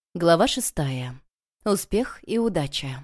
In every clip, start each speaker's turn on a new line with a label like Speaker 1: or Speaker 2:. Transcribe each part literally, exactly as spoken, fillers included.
Speaker 1: Глава шестая. Успех и удача.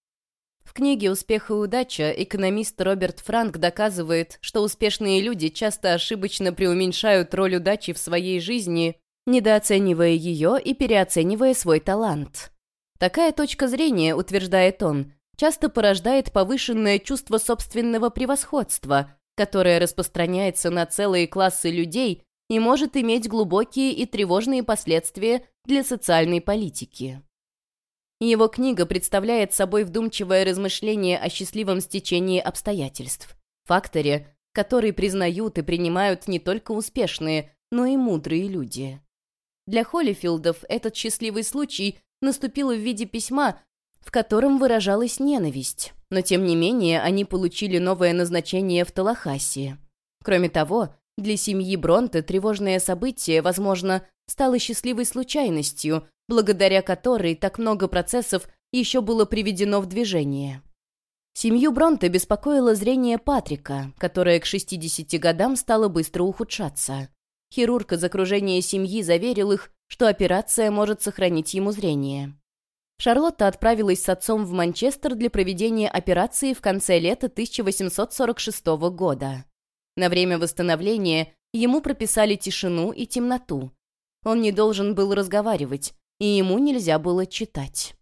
Speaker 1: В книге «Успех и удача» экономист Роберт Франк доказывает, что успешные люди часто ошибочно преуменьшают роль удачи в своей жизни, недооценивая ее и переоценивая свой талант. Такая точка зрения, утверждает он, часто порождает повышенное чувство собственного превосходства, которое распространяется на целые классы людей и может иметь глубокие и тревожные последствия для социальной политики. Его книга представляет собой вдумчивое размышление о счастливом стечении обстоятельств, факторе, который признают и принимают не только успешные, но и мудрые люди. Для Холлифилдов этот счастливый случай наступил в виде письма, в котором выражалась ненависть, но тем не менее они получили новое назначение в Таллахасси. Кроме того, для семьи Бронте тревожное событие, возможно, стало счастливой случайностью, благодаря которой так много процессов еще было приведено в движение. Семью Бронте беспокоило зрение Патрика, которое к шестидесяти годам стало быстро ухудшаться. Хирург из окружения семьи заверил их, что операция может сохранить ему зрение. Шарлотта отправилась с отцом в Манчестер для проведения операции в конце лета тысяча восемьсот сорок шестого года. На время восстановления ему прописали тишину и темноту. Он не должен был разговаривать, и ему нельзя было читать.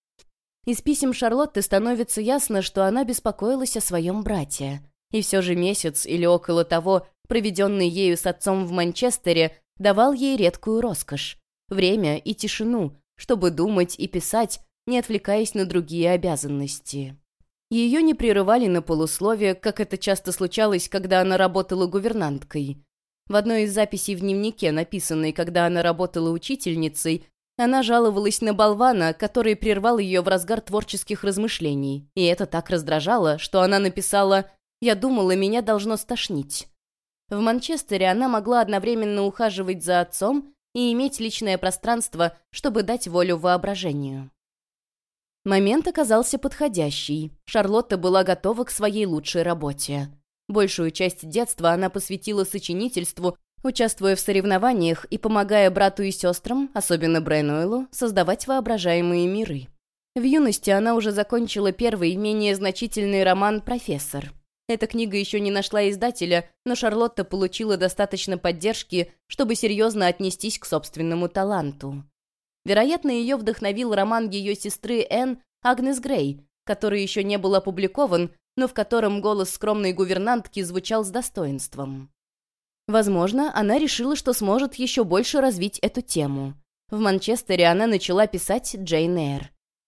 Speaker 1: Из писем Шарлотты становится ясно, что она беспокоилась о своем брате. И все же месяц или около того, проведенный ею с отцом в Манчестере, давал ей редкую роскошь — время и тишину, чтобы думать и писать, не отвлекаясь на другие обязанности. Ее не прерывали на полусловие, как это часто случалось, когда она работала гувернанткой. В одной из записей в дневнике, написанной, когда она работала учительницей, она жаловалась на болвана, который прервал ее в разгар творческих размышлений. И это так раздражало, что она написала «Я думала, меня должно стошнить». В Манчестере она могла одновременно ухаживать за отцом и иметь личное пространство, чтобы дать волю воображению. Момент оказался подходящий. Шарлотта была готова к своей лучшей работе. Большую часть детства она посвятила сочинительству, участвуя в соревнованиях и помогая брату и сестрам, особенно Бренуэлу, создавать воображаемые миры. В юности она уже закончила первый, менее значительный роман «Профессор». Эта книга еще не нашла издателя, но Шарлотта получила достаточно поддержки, чтобы серьезно отнестись к собственному таланту. Вероятно, ее вдохновил роман ее сестры Энн «Агнес Грей», который еще не был опубликован, но в котором голос скромной гувернантки звучал с достоинством. Возможно, она решила, что сможет еще больше развить эту тему. В Манчестере она начала писать Джейн Эйр.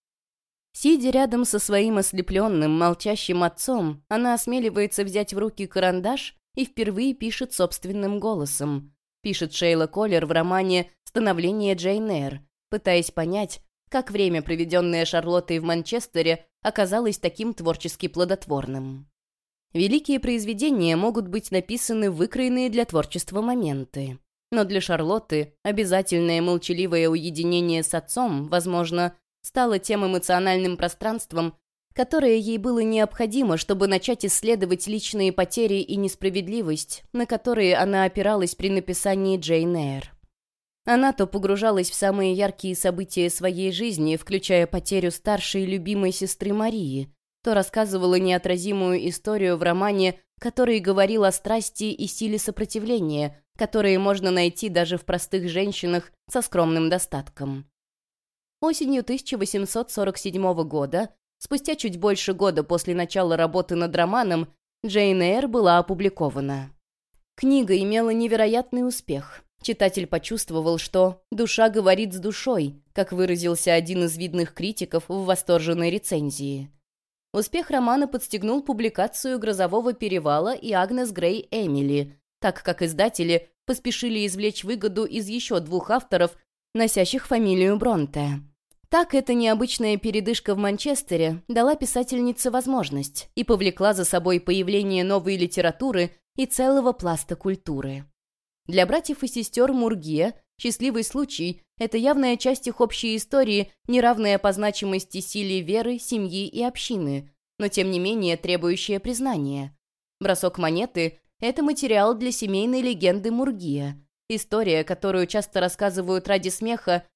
Speaker 1: Сидя рядом со своим ослепленным, молчащим отцом, она осмеливается взять в руки карандаш и впервые пишет собственным голосом. Пишет Шейла Коллер в романе «Становление Джейн Эйр», пытаясь понять, как время, проведенное Шарлоттой в Манчестере, оказалось таким творчески плодотворным. Великие произведения могут быть написаны в выкроенные для творчества моменты. Но для Шарлотты обязательное молчаливое уединение с отцом, возможно, стало тем эмоциональным пространством, которое ей было необходимо, чтобы начать исследовать личные потери и несправедливость, на которые она опиралась при написании Джейн Эйр. Она то погружалась в самые яркие события своей жизни, включая потерю старшей любимой сестры Марии, то рассказывала неотразимую историю в романе, который говорил о страсти и силе сопротивления, которые можно найти даже в простых женщинах со скромным достатком. Осенью тысяча восемьсот сорок седьмого года, спустя чуть больше года после начала работы над романом, Джейн Эйр была опубликована. Книга имела невероятный успех. Читатель почувствовал, что «душа говорит с душой», как выразился один из видных критиков в восторженной рецензии. Успех романа подстегнул публикацию «Грозового перевала» и «Агнес Грей Эмили», так как издатели поспешили извлечь выгоду из еще двух авторов, носящих фамилию Бронте. Так эта необычная передышка в Манчестере дала писательнице возможность и повлекла за собой появление новой литературы и целого пласта культуры. Для братьев и сестер Мургье счастливый случай — это явная часть их общей истории, неравная по значимости силе веры, семьи и общины, но тем не менее требующая признания. Бросок монеты — это материал для семейной легенды Мургье, история, которую часто рассказывают ради смеха,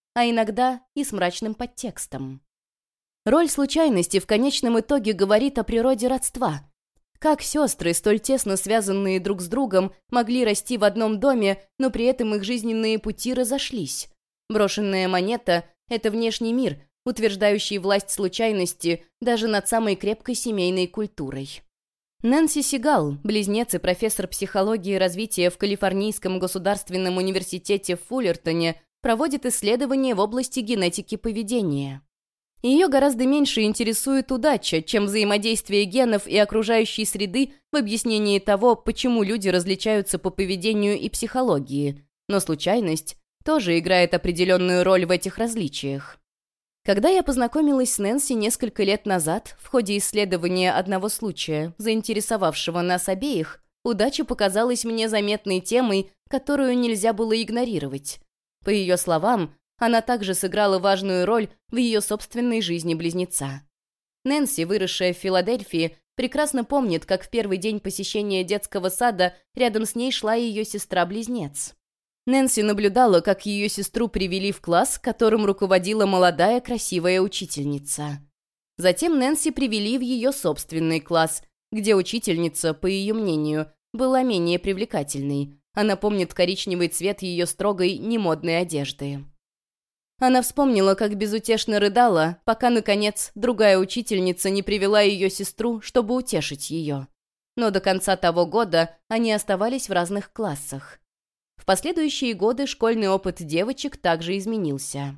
Speaker 1: а иногда и с мрачным подтекстом. Роль случайности в конечном итоге говорит о природе родства. Как сестры, столь тесно связанные друг с другом, могли расти в одном доме, но при этом их жизненные пути разошлись? Брошенная монета — это внешний мир, утверждающий власть случайности даже над самой крепкой семейной культурой. Нэнси Сигал, близнец и профессор психологии и развития в Калифорнийском государственном университете в Фуллертоне, проводит исследования в области генетики поведения. Ее гораздо меньше интересует удача, чем взаимодействие генов и окружающей среды в объяснении того, почему люди различаются по поведению и психологии, но случайность тоже играет определенную роль в этих различиях. Когда я познакомилась с Нэнси несколько лет назад, в ходе исследования одного случая, заинтересовавшего нас обеих, удача показалась мне заметной темой, которую нельзя было игнорировать. По ее словам, она также сыграла важную роль в ее собственной жизни близнеца. Нэнси, выросшая в Филадельфии, прекрасно помнит, как в первый день посещения детского сада рядом с ней шла ее сестра-близнец. Нэнси наблюдала, как ее сестру привели в класс, которым руководила молодая красивая учительница. Затем Нэнси привели в ее собственный класс, где учительница, по ее мнению, была менее привлекательной. Она помнит коричневый цвет ее строгой, немодной одежды. Она вспомнила, как безутешно рыдала, пока, наконец, другая учительница не привела ее сестру, чтобы утешить ее. Но до конца того года они оставались в разных классах. В последующие годы школьный опыт девочек также изменился.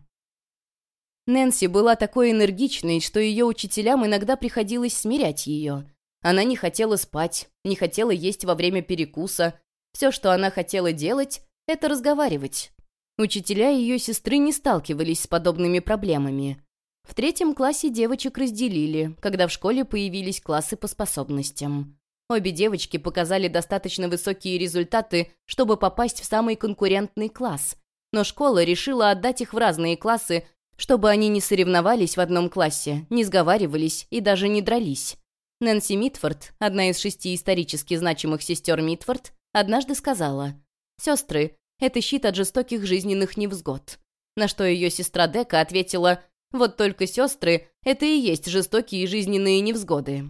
Speaker 1: Нэнси была такой энергичной, что ее учителям иногда приходилось смирять ее. Она не хотела спать, не хотела есть во время перекуса. Все, что она хотела делать, это разговаривать. Учителя ее сестры не сталкивались с подобными проблемами. В третьем классе девочек разделили, когда в школе появились классы по способностям. Обе девочки показали достаточно высокие результаты, чтобы попасть в самый конкурентный класс, но школа решила отдать их в разные классы, чтобы они не соревновались в одном классе, не сговаривались и даже не дрались. Нэнси Митфорд, одна из шести исторически значимых сестер Митфорд, однажды сказала: «Сестры, это щит от жестоких жизненных невзгод». На что ее сестра Дека ответила: «Вот только сестры — это и есть жестокие жизненные невзгоды».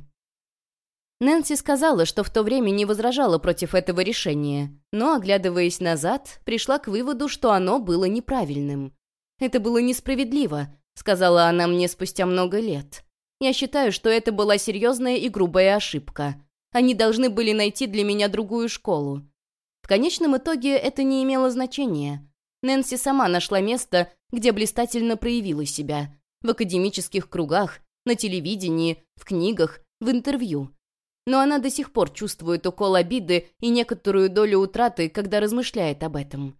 Speaker 1: Нэнси сказала, что в то время не возражала против этого решения, но, оглядываясь назад, пришла к выводу, что оно было неправильным. «Это было несправедливо», — сказала она мне спустя много лет. «Я считаю, что это была серьезная и грубая ошибка. Они должны были найти для меня другую школу». В конечном итоге это не имело значения. Нэнси сама нашла место, где блистательно проявила себя. В академических кругах, на телевидении, в книгах, в интервью. Но она до сих пор чувствует укол обиды и некоторую долю утраты, когда размышляет об этом.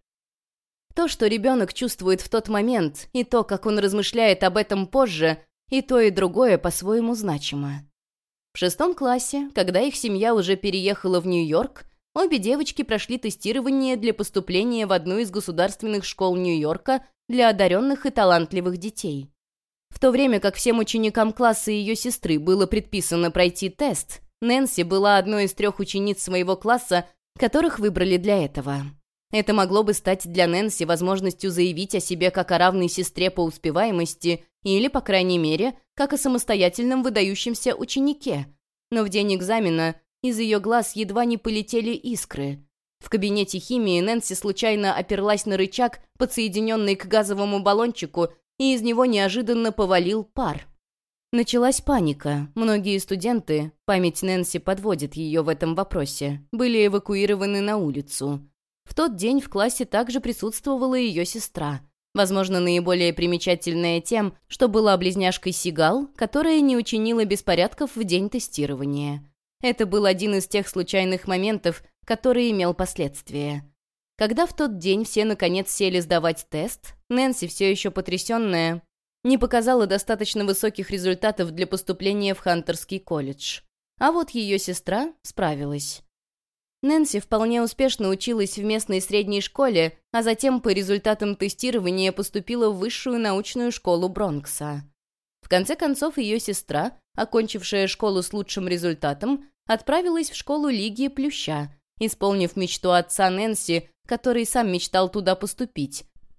Speaker 1: То, что ребенок чувствует в тот момент, и то, как он размышляет об этом позже, и то, и другое по-своему значимо. В шестом классе, когда их семья уже переехала в Нью-Йорк, обе девочки прошли тестирование для поступления в одну из государственных школ Нью-Йорка для одаренных и талантливых детей. В то время как всем ученикам класса ее сестры было предписано пройти тест, Нэнси была одной из трех учениц своего класса, которых выбрали для этого. Это могло бы стать для Нэнси возможностью заявить о себе как о равной сестре по успеваемости или, по крайней мере, как о самостоятельном выдающемся ученике. Но в день экзамена из ее глаз едва не полетели искры. В кабинете химии Нэнси случайно оперлась на рычаг, подсоединенный к газовому баллончику, и из него неожиданно повалил пар. Началась паника. Многие студенты, память Нэнси подводит ее в этом вопросе, были эвакуированы на улицу. В тот день в классе также присутствовала ее сестра. Возможно, наиболее примечательная тем, что была близняшкой Сигал, которая не учинила беспорядков в день тестирования. Это был один из тех случайных моментов, который имел последствия. Когда в тот день все наконец сели сдавать тест, Нэнси, все еще потрясенная, не показала достаточно высоких результатов для поступления в Хантерский колледж. А вот ее сестра справилась. Нэнси вполне успешно училась в местной средней школе, а затем по результатам тестирования поступила в высшую научную школу Бронкса. В конце концов, ее сестра, окончившая школу с лучшим результатом, отправилась в школу Лиги Плюща, исполнив мечту отца Нэнси, который сам мечтал туда поступить,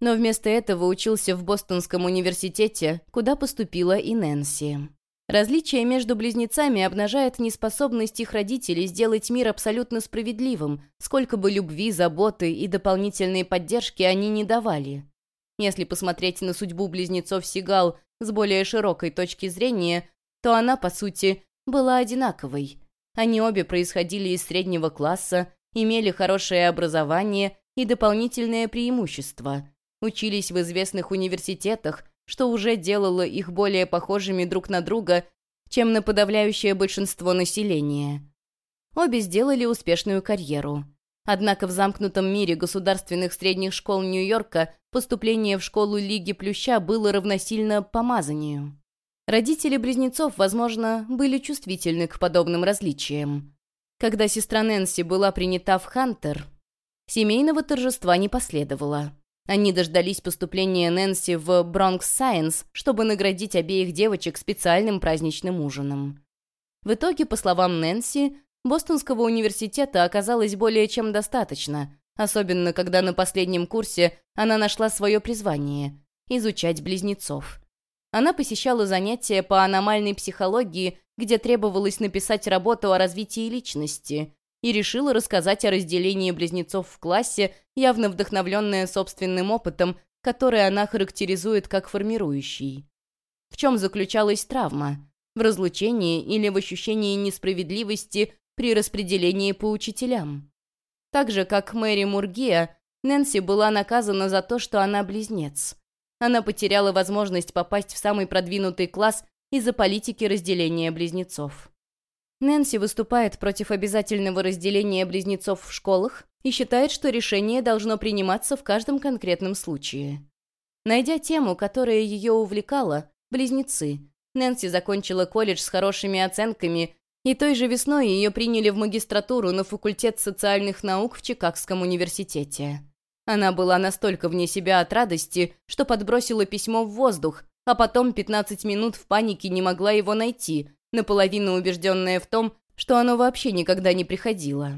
Speaker 1: но вместо этого учился в Бостонском университете, куда поступила и Нэнси. Различие между близнецами обнажает неспособность их родителей сделать мир абсолютно справедливым, сколько бы любви, заботы и дополнительной поддержки они не давали. Если посмотреть на судьбу близнецов Сигал с более широкой точки зрения, то она, по сути, была одинаковой. Они обе происходили из среднего класса, имели хорошее образование и дополнительное преимущество, учились в известных университетах, что уже делало их более похожими друг на друга, чем на подавляющее большинство населения. Обе сделали успешную карьеру. Однако в замкнутом мире государственных средних школ Нью-Йорка поступление в школу Лиги Плюща было равносильно помазанию. Родители близнецов, возможно, были чувствительны к подобным различиям. Когда сестра Нэнси была принята в Хантер, семейного торжества не последовало. Они дождались поступления Нэнси в Бронкс Сайенс, чтобы наградить обеих девочек специальным праздничным ужином. В итоге, по словам Нэнси, Бостонского университета оказалось более чем достаточно, особенно когда на последнем курсе она нашла свое призвание – изучать близнецов. Она посещала занятия по аномальной психологии, где требовалось написать работу о развитии личности, и решила рассказать о разделении близнецов в классе, явно вдохновленная собственным опытом, который она характеризует как формирующий. В чем заключалась травма? В разлучении или в ощущении несправедливости при распределении по учителям? Так же, как Мэри Мургия, Нэнси была наказана за то, что она близнец. Она потеряла возможность попасть в самый продвинутый класс из-за политики разделения близнецов. Нэнси выступает против обязательного разделения близнецов в школах и считает, что решение должно приниматься в каждом конкретном случае. Найдя тему, которая ее увлекала – близнецы, Нэнси закончила колледж с хорошими оценками, и той же весной ее приняли в магистратуру на факультет социальных наук в Чикагском университете. Она была настолько вне себя от радости, что подбросила письмо в воздух, а потом пятнадцать минут в панике не могла его найти, наполовину убежденная в том, что оно вообще никогда не приходило.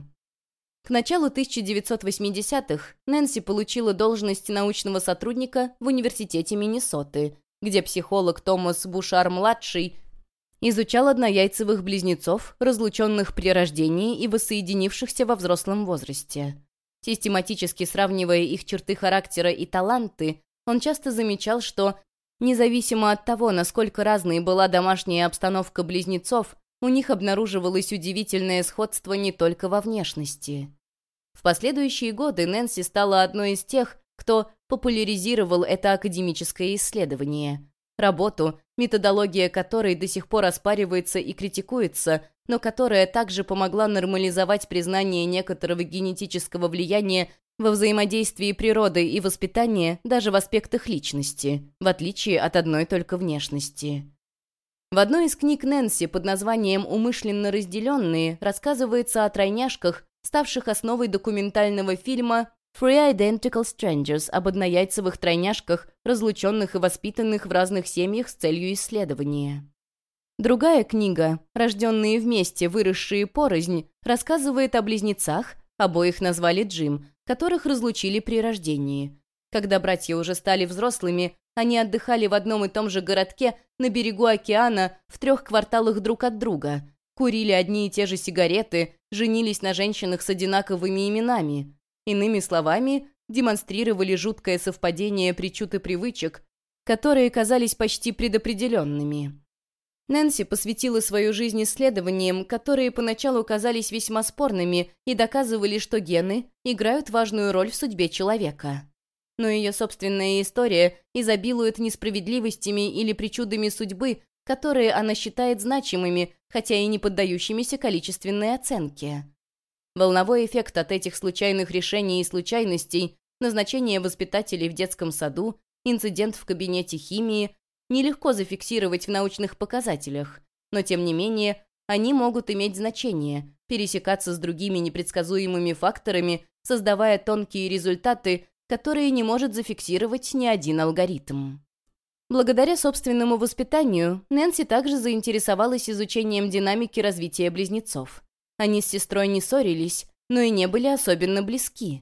Speaker 1: К началу тысяча девятьсот восьмидесятых Нэнси получила должность научного сотрудника в Университете Миннесоты, где психолог Томас Бушар-младший изучал однояйцевых близнецов, разлученных при рождении и воссоединившихся во взрослом возрасте. Систематически сравнивая их черты характера и таланты, он часто замечал, что, независимо от того, насколько разной была домашняя обстановка близнецов, у них обнаруживалось удивительное сходство не только во внешности. В последующие годы Нэнси стала одной из тех, кто популяризировал это академическое исследование. Работу, методология которой до сих пор оспаривается и критикуется, но которая также помогла нормализовать признание некоторого генетического влияния во взаимодействии природы и воспитания даже в аспектах личности, в отличие от одной только внешности. В одной из книг Нэнси под названием «Умышленно разделенные» рассказывается о тройняшках, ставших основой документального фильма «Three Identical Strangers» об однояйцевых тройняшках, разлученных и воспитанных в разных семьях с целью исследования. Другая книга «Рожденные вместе, выросшие порознь» рассказывает о близнецах, обоих назвали Джим, которых разлучили при рождении. Когда братья уже стали взрослыми, они отдыхали в одном и том же городке на берегу океана в трех кварталах друг от друга, курили одни и те же сигареты, женились на женщинах с одинаковыми именами. Иными словами, демонстрировали жуткое совпадение причуд и привычек, которые казались почти предопределенными. Нэнси посвятила свою жизнь исследованиям, которые поначалу казались весьма спорными и доказывали, что гены играют важную роль в судьбе человека. Но ее собственная история изобилует несправедливостями или причудами судьбы, которые она считает значимыми, хотя и не поддающимися количественной оценке. Волновой эффект от этих случайных решений и случайностей, назначение воспитателей в детском саду, инцидент в кабинете химии нелегко зафиксировать в научных показателях, но тем не менее они могут иметь значение, пересекаться с другими непредсказуемыми факторами, создавая тонкие результаты, которые не может зафиксировать ни один алгоритм. Благодаря собственному воспитанию Нэнси также заинтересовалась изучением динамики развития близнецов. Они с сестрой не ссорились, но и не были особенно близки.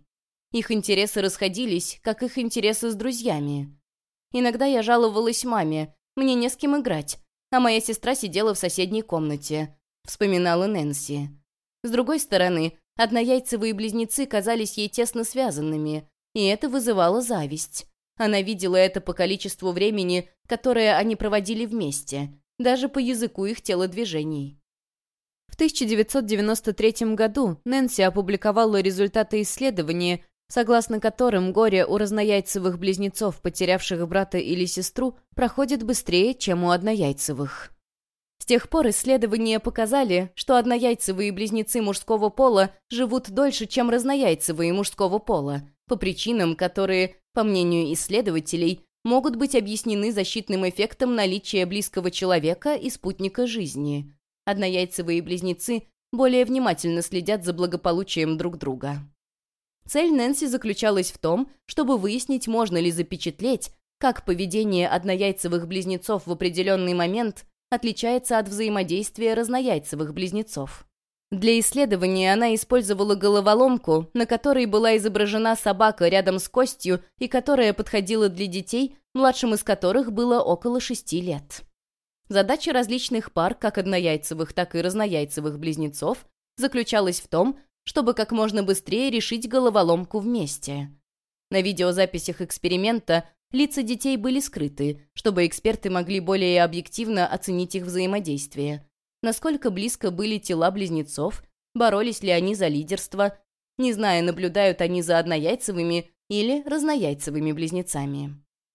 Speaker 1: Их интересы расходились, как их интересы с друзьями. Иногда я жаловалась маме, мне не с кем играть, а моя сестра сидела в соседней комнате, вспоминала Нэнси. С другой стороны, однояйцевые близнецы казались ей тесно связанными, и это вызывало зависть. Она видела это по количеству времени, которое они проводили вместе, даже по языку их телодвижений. В тысяча девятьсот девяносто третьем году Нэнси опубликовала результаты исследования, согласно которым горе у разнояйцевых близнецов, потерявших брата или сестру, проходит быстрее, чем у однояйцевых. С тех пор исследования показали, что однояйцевые близнецы мужского пола живут дольше, чем разнояйцевые мужского пола, по причинам, которые, по мнению исследователей, могут быть объяснены защитным эффектом наличия близкого человека и спутника жизни. Однояйцевые близнецы более внимательно следят за благополучием друг друга. Цель Нэнси заключалась в том, чтобы выяснить, можно ли запечатлеть, как поведение однояйцевых близнецов в определенный момент отличается от взаимодействия разнояйцевых близнецов. Для исследования она использовала головоломку, на которой была изображена собака рядом с костью и которая подходила для детей, младшим из которых было около шести лет. Задача различных пар, как однояйцевых, так и разнояйцевых близнецов, заключалась в том, чтобы как можно быстрее решить головоломку вместе. На видеозаписях эксперимента лица детей были скрыты, чтобы эксперты могли более объективно оценить их взаимодействие. Насколько близко были тела близнецов, боролись ли они за лидерство, не зная, наблюдают они за однояйцевыми или разнояйцевыми близнецами.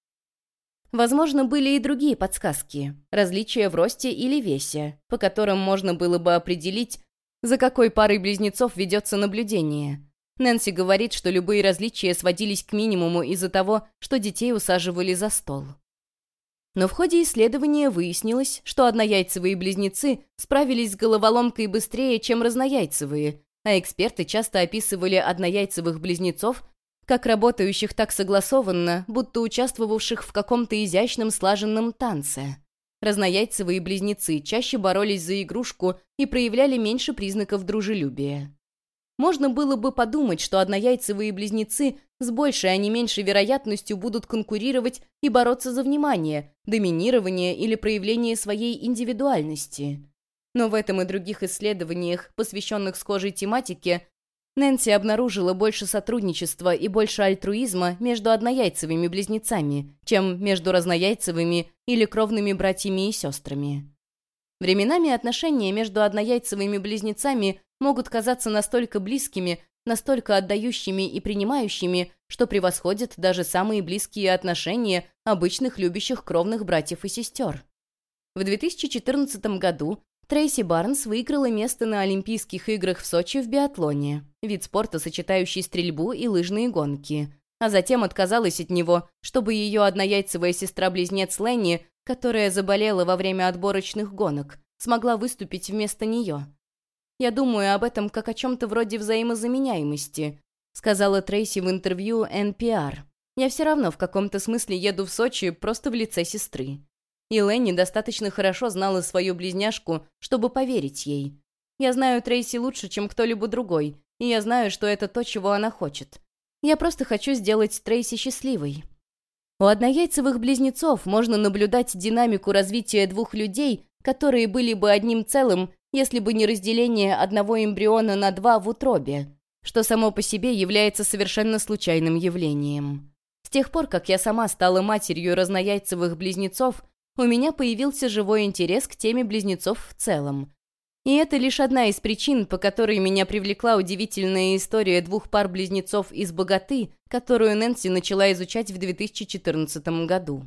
Speaker 1: Возможно, были и другие подсказки, различия в росте или весе, по которым можно было бы определить, за какой парой близнецов ведется наблюдение. Нэнси говорит, что любые различия сводились к минимуму из-за того, что детей усаживали за стол. Но в ходе исследования выяснилось, что однояйцевые близнецы справились с головоломкой быстрее, чем разнояйцевые, а эксперты часто описывали однояйцевых близнецов как работающих так согласованно, будто участвовавших в каком-то изящном слаженном танце. Разнояйцевые близнецы чаще боролись за игрушку и проявляли меньше признаков дружелюбия. Можно было бы подумать, что однояйцевые близнецы с большей, а не меньшей вероятностью будут конкурировать и бороться за внимание, доминирование или проявление своей индивидуальности. Но в этом и других исследованиях, посвященных схожей тематике, Нэнси обнаружила больше сотрудничества и больше альтруизма между однояйцевыми близнецами, чем между разнояйцевыми или кровными братьями и сестрами. Временами отношения между однояйцевыми близнецами могут казаться настолько близкими, настолько отдающими и принимающими, что превосходят даже самые близкие отношения обычных любящих кровных братьев и сестер. В две тысячи четырнадцатом году Трейси Барнс выиграла место на Олимпийских играх в Сочи в биатлоне, вид спорта, сочетающий стрельбу и лыжные гонки, а затем отказалась от него, чтобы ее однояйцевая сестра-близнец Ленни, которая заболела во время отборочных гонок, смогла выступить вместо нее. «Я думаю об этом как о чем-то вроде взаимозаменяемости», сказала Трейси в интервью эн пи ар. «Я все равно в каком-то смысле еду в Сочи просто в лице сестры». И Ленни достаточно хорошо знала свою близняшку, чтобы поверить ей. «Я знаю Трейси лучше, чем кто-либо другой, и я знаю, что это то, чего она хочет. Я просто хочу сделать Трейси счастливой». У однояйцевых близнецов можно наблюдать динамику развития двух людей, которые были бы одним целым, если бы не разделение одного эмбриона на два в утробе, что само по себе является совершенно случайным явлением. С тех пор, как я сама стала матерью разнояйцевых близнецов, у меня появился живой интерес к теме близнецов в целом. И это лишь одна из причин, по которой меня привлекла удивительная история двух пар близнецов из «Богаты», которую Нэнси начала изучать в две тысячи четырнадцатом году.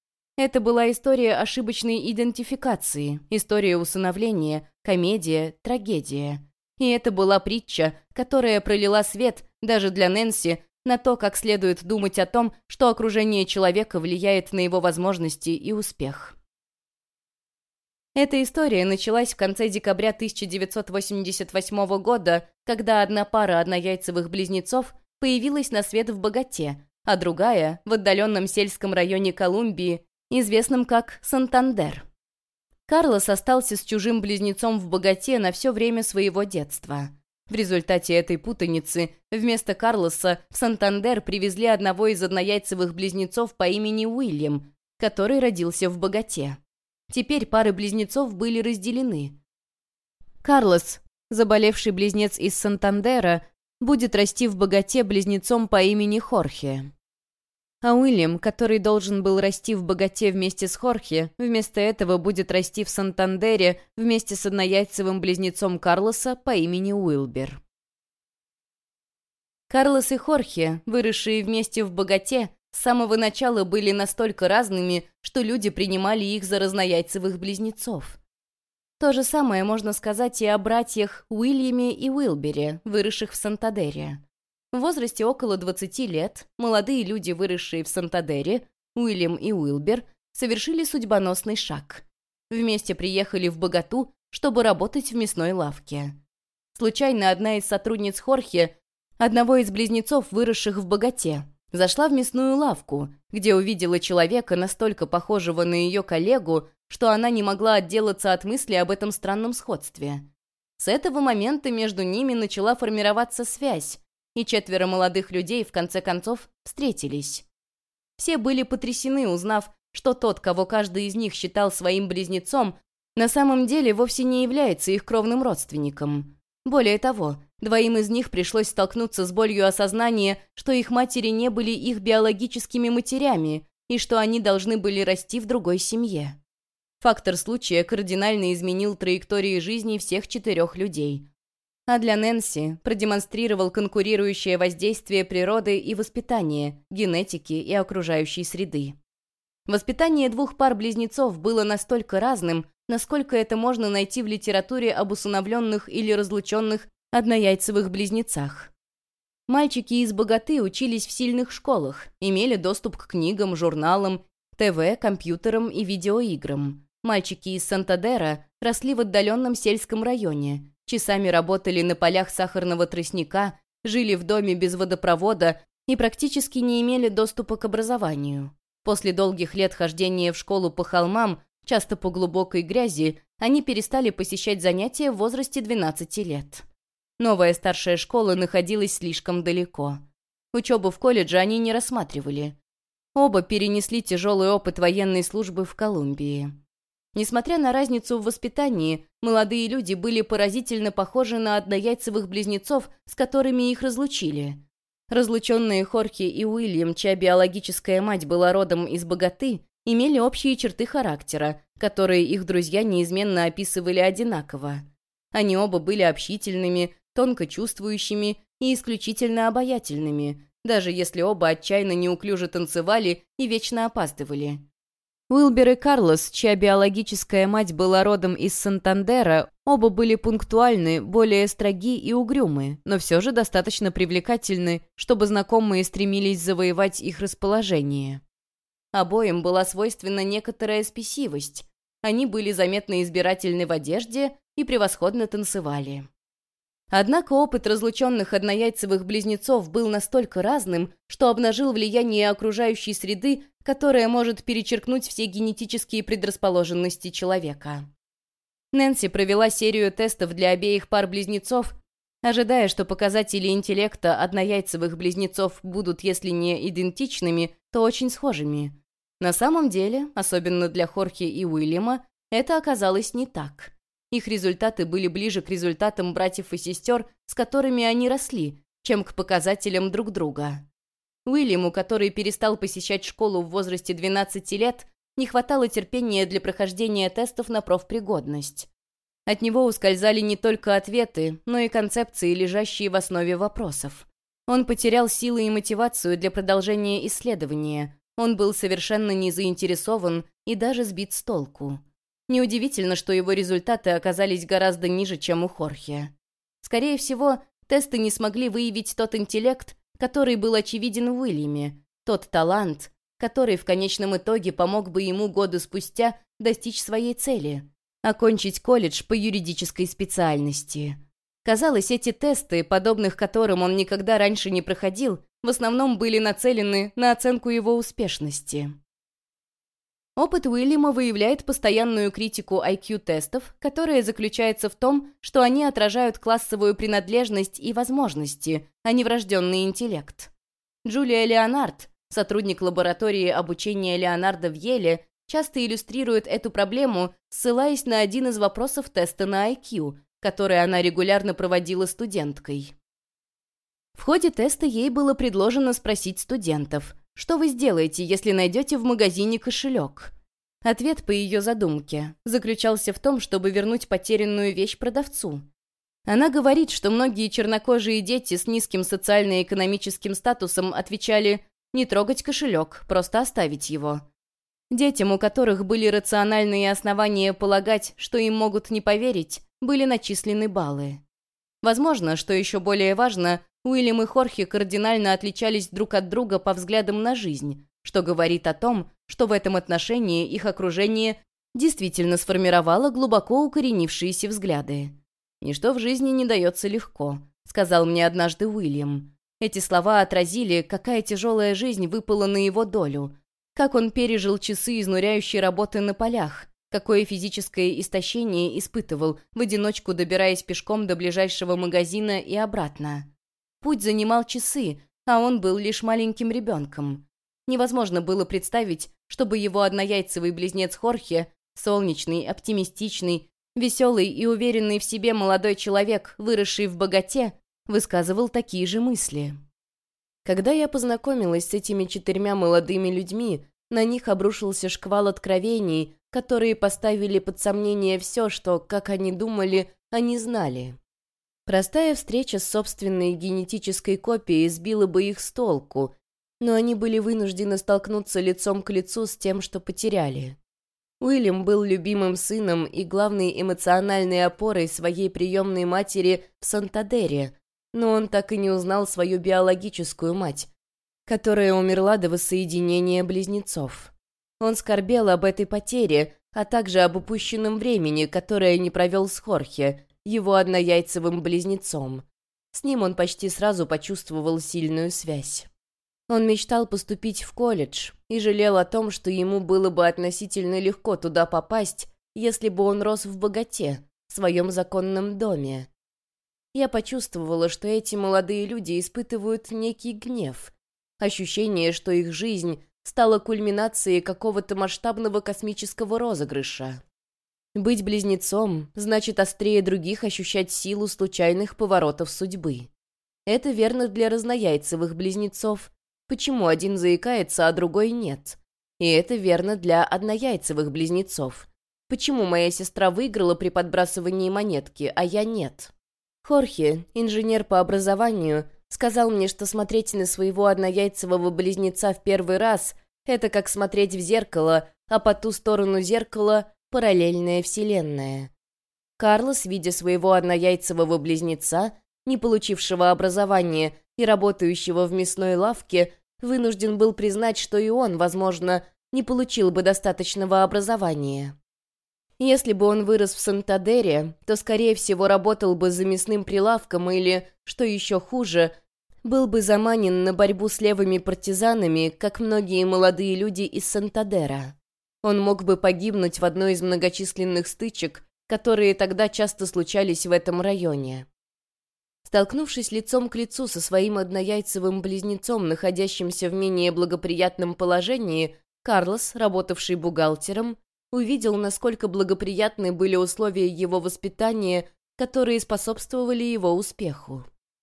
Speaker 1: Это была история ошибочной идентификации, история усыновления, комедия, трагедия. И это была притча, которая пролила свет, даже для Нэнси, на то, как следует думать о том, что окружение человека влияет на его возможности и успех. Эта история началась в конце декабря тысяча девятьсот восемьдесят восьмого года, когда одна пара однояйцевых близнецов появилась на свет в Богате, а другая — в отдаленном сельском районе Колумбии, известном как Сантандер. Карлос остался с чужим близнецом в Богате на все время своего детства. В результате этой путаницы вместо Карлоса в Сантандер привезли одного из однояйцевых близнецов по имени Уильям, который родился в богате. Теперь пары близнецов были разделены. Карлос, заболевший близнец из Сантандера, будет расти в богате близнецом по имени Хорхе. А Уильям, который должен был расти в богате вместе с Хорхе, вместо этого будет расти в Сантандере вместе с однояйцевым близнецом Карлоса по имени Уилбер. Карлос и Хорхе, выросшие вместе в богате, с самого начала были настолько разными, что люди принимали их за разнояйцевых близнецов. То же самое можно сказать и о братьях Уильяме и Уилбере, выросших в Сантандере. В возрасте около двадцати лет молодые люди, выросшие в Сантандере, Уильям и Уилбер, совершили судьбоносный шаг. Вместе приехали в богату, чтобы работать в мясной лавке. Случайно одна из сотрудниц Хорхе, одного из близнецов, выросших в богате, зашла в мясную лавку, где увидела человека, настолько похожего на ее коллегу, что она не могла отделаться от мысли об этом странном сходстве. С этого момента между ними начала формироваться связь, и четверо молодых людей в конце концов встретились. Все были потрясены, узнав, что тот, кого каждый из них считал своим близнецом, на самом деле вовсе не является их кровным родственником. Более того, двоим из них пришлось столкнуться с болью осознания, что их матери не были их биологическими матерями и что они должны были расти в другой семье. Фактор случая кардинально изменил траектории жизни всех четырех людей. А для Нэнси продемонстрировал конкурирующее воздействие природы и воспитания, генетики и окружающей среды. Воспитание двух пар близнецов было настолько разным, насколько это можно найти в литературе об усыновленных или разлученных однояйцевых близнецах. Мальчики из богаты учились в сильных школах, имели доступ к книгам, журналам, ТВ, компьютерам и видеоиграм. Мальчики из Сантандера росли в отдаленном сельском районе, часами работали на полях сахарного тростника, жили в доме без водопровода и практически не имели доступа к образованию. После долгих лет хождения в школу по холмам, часто по глубокой грязи, они перестали посещать занятия в возрасте двенадцати лет. Новая старшая школа находилась слишком далеко. Учебу в колледже они не рассматривали. Оба перенесли тяжелый опыт военной службы в Колумбии. Несмотря на разницу в воспитании, молодые люди были поразительно похожи на однояйцевых близнецов, с которыми их разлучили. Разлученные Хорхе и Уильям, чья биологическая мать была родом из богаты, имели общие черты характера, которые их друзья неизменно описывали одинаково. Они оба были общительными, тонко чувствующими и исключительно обаятельными, даже если оба отчаянно неуклюже танцевали и вечно опаздывали. Уилбер и Карлос, чья биологическая мать была родом из Сантандера, оба были пунктуальны, более строги и угрюмы, но все же достаточно привлекательны, чтобы знакомые стремились завоевать их расположение. Обоим была свойственна некоторая спесивость. Они были заметно избирательны в одежде и превосходно танцевали. Однако опыт разлученных однояйцевых близнецов был настолько разным, что обнажил влияние окружающей среды, которое может перечеркнуть все генетические предрасположенности человека. Нэнси провела серию тестов для обеих пар близнецов, ожидая, что показатели интеллекта однояйцевых близнецов будут, если не идентичными, то очень схожими. На самом деле, особенно для Хорхе и Уильяма, это оказалось не так. Их результаты были ближе к результатам братьев и сестер, с которыми они росли, чем к показателям друг друга. Уильяму, который перестал посещать школу в возрасте двенадцати лет, не хватало терпения для прохождения тестов на профпригодность. От него ускользали не только ответы, но и концепции, лежащие в основе вопросов. Он потерял силы и мотивацию для продолжения исследования. Он был совершенно не заинтересован и даже сбит с толку. Неудивительно, что его результаты оказались гораздо ниже, чем у Хорхе. Скорее всего, тесты не смогли выявить тот интеллект, который был очевиден в Уильяме, тот талант, который в конечном итоге помог бы ему годы спустя достичь своей цели – окончить колледж по юридической специальности. Казалось, эти тесты, подобных которым он никогда раньше не проходил, в основном были нацелены на оценку его успешности. Опыт Уильяма выявляет постоянную критику ай кью-тестов, которая заключается в том, что они отражают классовую принадлежность и возможности, а не врожденный интеллект. Джулия Леонард, сотрудник лаборатории обучения Леонардо в Йеле, часто иллюстрирует эту проблему, ссылаясь на один из вопросов теста на ай кью, который она регулярно проводила студенткой. В ходе теста ей было предложено спросить студентов, что вы сделаете, если найдете в магазине кошелек? Ответ по ее задумке заключался в том, чтобы вернуть потерянную вещь продавцу. Она говорит, что многие чернокожие дети с низким социально-экономическим статусом отвечали «не трогать кошелек, просто оставить его». Детям, у которых были рациональные основания полагать, что им могут не поверить, были начислены баллы. Возможно, что еще более важно, Уильям и Хорхе кардинально отличались друг от друга по взглядам на жизнь, что говорит о том, что в этом отношении их окружение действительно сформировало глубоко укоренившиеся взгляды. «Ничто в жизни не дается легко», — сказал мне однажды Уильям. Эти слова отразили, какая тяжелая жизнь выпала на его долю, как он пережил часы изнуряющей работы на полях, какое физическое истощение испытывал, в одиночку добираясь пешком до ближайшего магазина и обратно. Путь занимал часы, а он был лишь маленьким ребенком. Невозможно было представить, чтобы его однояйцевый близнец Хорхе, солнечный, оптимистичный, веселый и уверенный в себе молодой человек, выросший в богате, высказывал такие же мысли. Когда я познакомилась с этими четырьмя молодыми людьми, на них обрушился шквал откровений, которые поставили под сомнение все, что, как они думали, они знали. Простая встреча с собственной генетической копией сбила бы их с толку, но они были вынуждены столкнуться лицом к лицу с тем, что потеряли. Уильям был любимым сыном и главной эмоциональной опорой своей приемной матери в Сантадере, но он так и не узнал свою биологическую мать, которая умерла до воссоединения близнецов. Он скорбел об этой потере, а также об упущенном времени, которое не провел с Хорхе, его однояйцевым близнецом. С ним он почти сразу почувствовал сильную связь. Он мечтал поступить в колледж и жалел о том, что ему было бы относительно легко туда попасть, если бы он рос в богате, в своем законном доме. Я почувствовала, что эти молодые люди испытывают некий гнев, ощущение, что их жизнь стала кульминацией какого-то масштабного космического розыгрыша. Быть близнецом значит острее других ощущать силу случайных поворотов судьбы. Это верно для разнояйцевых близнецов, почему один заикается, а другой нет. И это верно для однояйцевых близнецов. Почему моя сестра выиграла при подбрасывании монетки, а я нет? Хорхе, инженер по образованию, сказал мне, что смотреть на своего однояйцевого близнеца в первый раз — это как смотреть в зеркало, а по ту сторону зеркала — параллельная вселенная. Карлос, видя своего однояйцевого близнеца, не получившего образования и работающего в мясной лавке, вынужден был признать, что и он, возможно, не получил бы достаточного образования. Если бы он вырос в Сантадере, то, скорее всего, работал бы за мясным прилавком или, что еще хуже, был бы заманен на борьбу с левыми партизанами, как многие молодые люди из Сантадера. Он мог бы погибнуть в одной из многочисленных стычек, которые тогда часто случались в этом районе. Столкнувшись лицом к лицу со своим однояйцевым близнецом, находящимся в менее благоприятном положении, Карлос, работавший бухгалтером, увидел, насколько благоприятны были условия его воспитания, которые способствовали его успеху.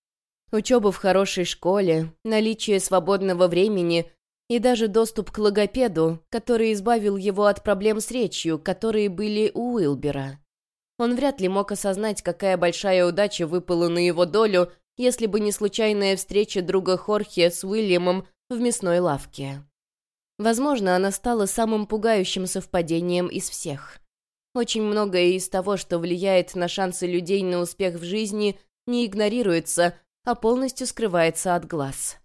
Speaker 1: Учеба в хорошей школе, наличие свободного времени и даже доступ к логопеду, который избавил его от проблем с речью, которые были у Уилбера. Он вряд ли мог осознать, какая большая удача выпала на его долю, если бы не случайная встреча друга Хорхе с Уильямом в мясной лавке. Возможно, она стала самым пугающим совпадением из всех. Очень многое из того, что влияет на шансы людей на успех в жизни, не игнорируется, а полностью скрывается от глаз.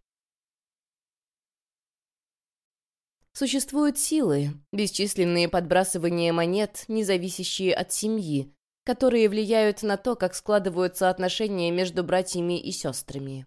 Speaker 1: Существуют силы, бесчисленные подбрасывания монет, не зависящие от семьи, которые влияют на то, как складываются отношения между братьями и сестрами.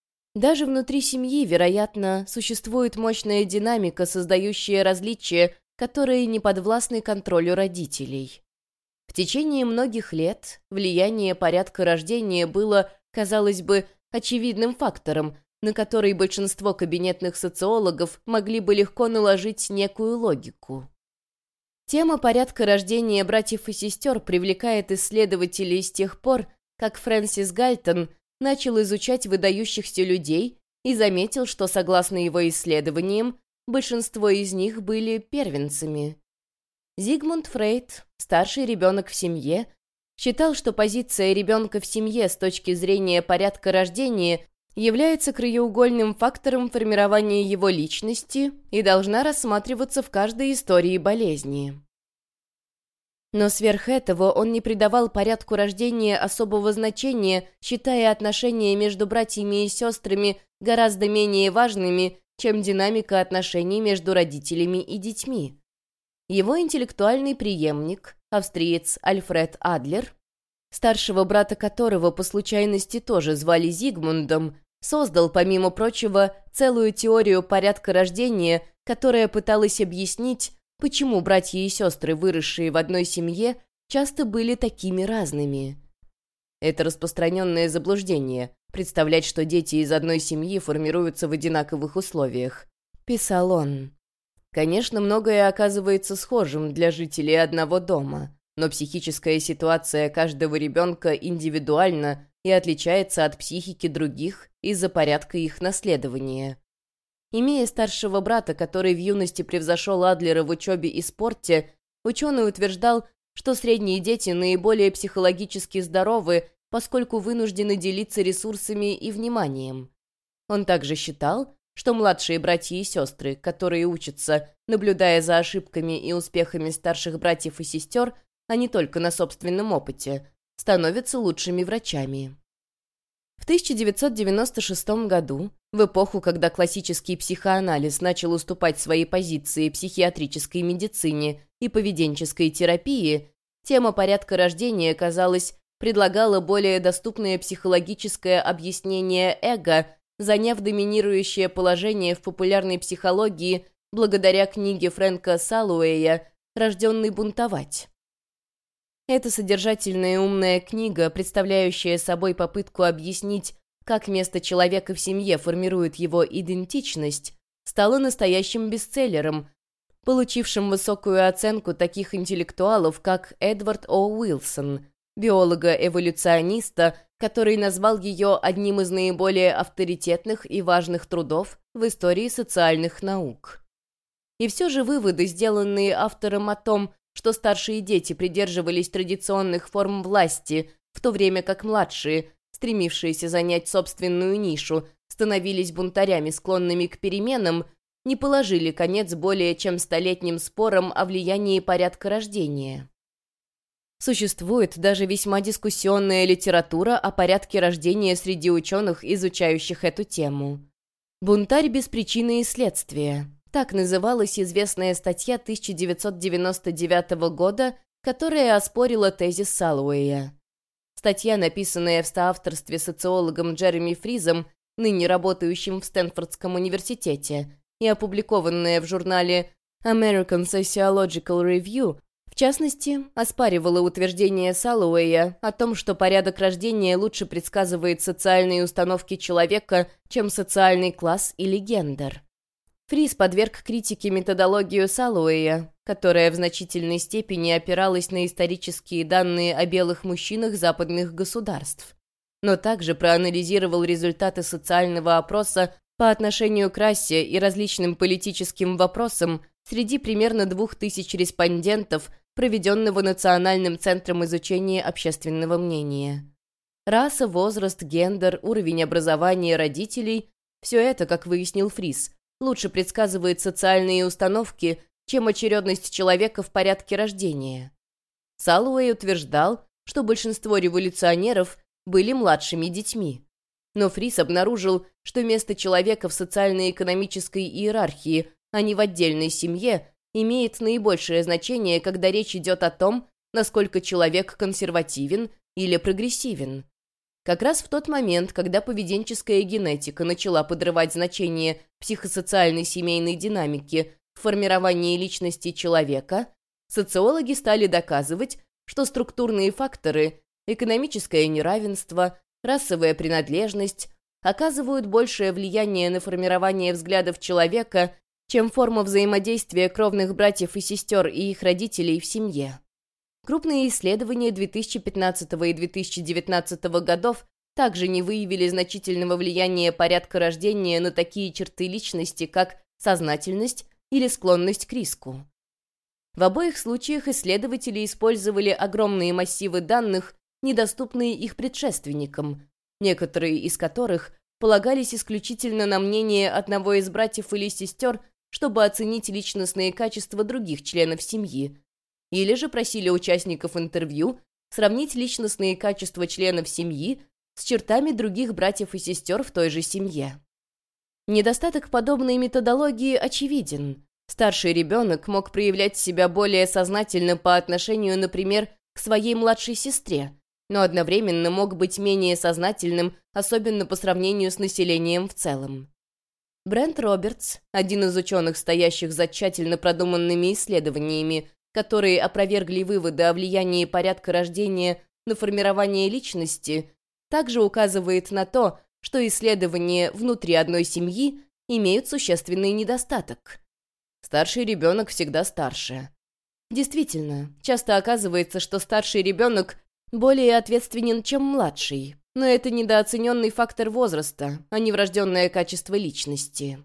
Speaker 1: Даже внутри семьи, вероятно, существует мощная динамика, создающая различия которые не подвластны контролю родителей. В течение многих лет влияние порядка рождения было, казалось бы, очевидным фактором, на который большинство кабинетных социологов могли бы легко наложить некую логику. Тема порядка рождения братьев и сестер привлекает исследователей с тех пор, как Фрэнсис Гальтон начал изучать выдающихся людей и заметил, что, согласно его исследованиям, большинство из них были первенцами. Зигмунд Фрейд, старший ребенок в семье, считал, что позиция ребенка в семье с точки зрения порядка рождения является краеугольным фактором формирования его личности и должна рассматриваться в каждой истории болезни. Но сверх этого он не придавал порядку рождения особого значения, считая отношения между братьями и сестрами гораздо менее важными, чем динамика отношений между родителями и детьми. Его интеллектуальный преемник, австриец Альфред Адлер, старшего брата которого по случайности тоже звали Зигмундом, создал, помимо прочего, целую теорию порядка рождения, которая пыталась объяснить, почему братья и сестры, выросшие в одной семье, часто были такими разными. Это распространенное заблуждение — представлять, что дети из одной семьи формируются в одинаковых условиях, писал он. Конечно, многое оказывается схожим для жителей одного дома, но психическая ситуация каждого ребенка индивидуальна и отличается от психики других из-за порядка их наследования. Имея старшего брата, который в юности превзошел Адлера в учебе и спорте, ученый утверждал, что средние дети наиболее психологически здоровы, поскольку вынуждены делиться ресурсами и вниманием. Он также считал, что младшие братья и сестры, которые учатся, наблюдая за ошибками и успехами старших братьев и сестер, а не только на собственном опыте, становятся лучшими врачами. В тысяча девятьсот девяносто шестом году, в эпоху, когда классический психоанализ начал уступать свои позиции психиатрической медицине и поведенческой терапии, тема порядка рождения, казалось, предлагала более доступное психологическое объяснение эго, заняв доминирующее положение в популярной психологии благодаря книге Фрэнка Салуэя «Рожденный бунтовать». Эта содержательная умная книга, представляющая собой попытку объяснить, как место человека в семье формирует его идентичность, стала настоящим бестселлером, получившим высокую оценку таких интеллектуалов, как Эдвард О. Уилсон, биолога-эволюциониста, который назвал ее одним из наиболее авторитетных и важных трудов в истории социальных наук. И все же выводы, сделанные автором о том, что старшие дети придерживались традиционных форм власти, в то время как младшие, стремившиеся занять собственную нишу, становились бунтарями, склонными к переменам, не положили конец более чем столетним спорам о влиянии порядка рождения. Существует даже весьма дискуссионная литература о порядке рождения среди ученых, изучающих эту тему. «Бунтарь без причины и следствия». Так называлась известная статья тысяча девятьсот девяносто девятого года, которая оспорила тезис Салуэя. Статья, написанная в соавторстве с социологом Джереми Фризом, ныне работающим в Стэнфордском университете, и опубликованная в журнале American Sociological Review, в частности, оспаривала утверждение Салуэя о том, что порядок рождения лучше предсказывает социальные установки человека, чем социальный класс или гендер. Фриз подверг критике методологию Салуэя, которая в значительной степени опиралась на исторические данные о белых мужчинах западных государств, но также проанализировал результаты социального опроса по отношению к расе и различным политическим вопросам среди примерно двух тысяч респондентов, проведенного Национальным центром изучения общественного мнения. Раса, возраст, гендер, уровень образования родителей – все это, как выяснил Фриз, лучше предсказывает социальные установки, чем очередность человека в порядке рождения. Салуэй утверждал, что большинство революционеров были младшими детьми. Но Фриз обнаружил, что место человека в социально-экономической иерархии, а не в отдельной семье, имеет наибольшее значение, когда речь идет о том, насколько человек консервативен или прогрессивен. Как раз в тот момент, когда поведенческая генетика начала подрывать значение психосоциальной семейной динамики, в формировании личности человека, социологи стали доказывать, что структурные факторы, экономическое неравенство, расовая принадлежность оказывают большее влияние на формирование взглядов человека, чем форма взаимодействия кровных братьев и сестер и их родителей в семье. Крупные исследования две тысячи пятнадцатого и две тысячи девятнадцатого годов также не выявили значительного влияния порядка рождения на такие черты личности, как сознательность или склонность к риску. В обоих случаях исследователи использовали огромные массивы данных, недоступные их предшественникам, некоторые из которых полагались исключительно на мнение одного из братьев или сестер, чтобы оценить личностные качества других членов семьи, или же просили участников интервью сравнить личностные качества членов семьи с чертами других братьев и сестер в той же семье. Недостаток подобной методологии очевиден. Старший ребенок мог проявлять себя более сознательно по отношению, например, к своей младшей сестре, но одновременно мог быть менее сознательным, особенно по сравнению с населением в целом. Брент Робертс, один из ученых, стоящих за тщательно продуманными исследованиями, которые опровергли выводы о влиянии порядка рождения на формирование личности, также указывает на то, что исследования внутри одной семьи имеют существенный недостаток. Старший ребенок всегда старше. Действительно, часто оказывается, что старший ребенок более ответственен, чем младший, но это недооцененный фактор возраста, а не врожденное качество личности.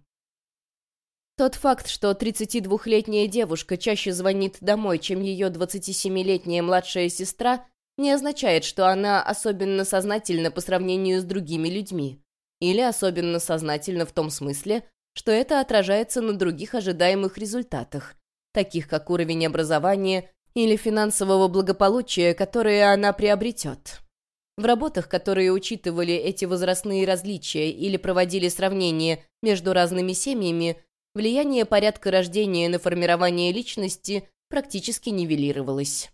Speaker 1: Тот факт, что тридцатидвухлетняя девушка чаще звонит домой, чем ее двадцатисемилетняя младшая сестра, не означает, что она особенно сознательна по сравнению с другими людьми, или особенно сознательна в том смысле, что это отражается на других ожидаемых результатах, таких как уровень образования или финансового благополучия, которые она приобретет. В работах, которые учитывали эти возрастные различия или проводили сравнения между разными семьями, влияние порядка рождения на формирование личности практически нивелировалось.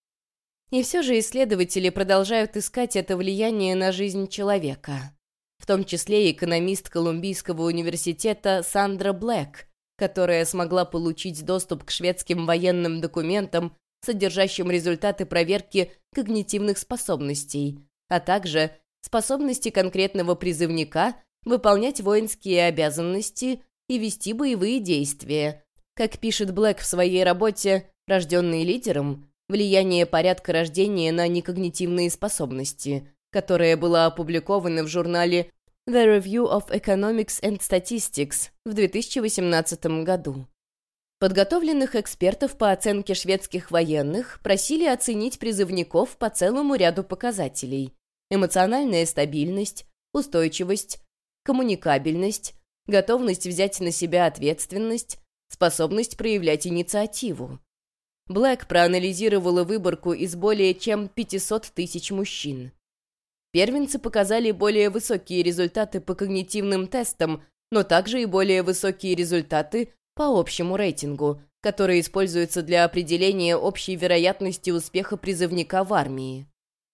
Speaker 1: И все же исследователи продолжают искать это влияние на жизнь человека. В том числе экономист Колумбийского университета Сандра Блэк, которая смогла получить доступ к шведским военным документам, содержащим результаты проверки когнитивных способностей, а также способности конкретного призывника выполнять воинские обязанности и вести боевые действия. Как пишет Блэк в своей работе «Рожденный лидером. Влияние порядка рождения на некогнитивные способности», которая была опубликована в журнале The Review of Economics and Statistics в две тысячи восемнадцатом году. Подготовленных экспертов по оценке шведских военных просили оценить призывников по целому ряду показателей: эмоциональная стабильность, устойчивость, коммуникабельность, готовность взять на себя ответственность, способность проявлять инициативу. Блэк проанализировала выборку из более чем пятисот тысяч мужчин. Первенцы показали более высокие результаты по когнитивным тестам, но также и более высокие результаты по общему рейтингу, который используется для определения общей вероятности успеха призывника в армии.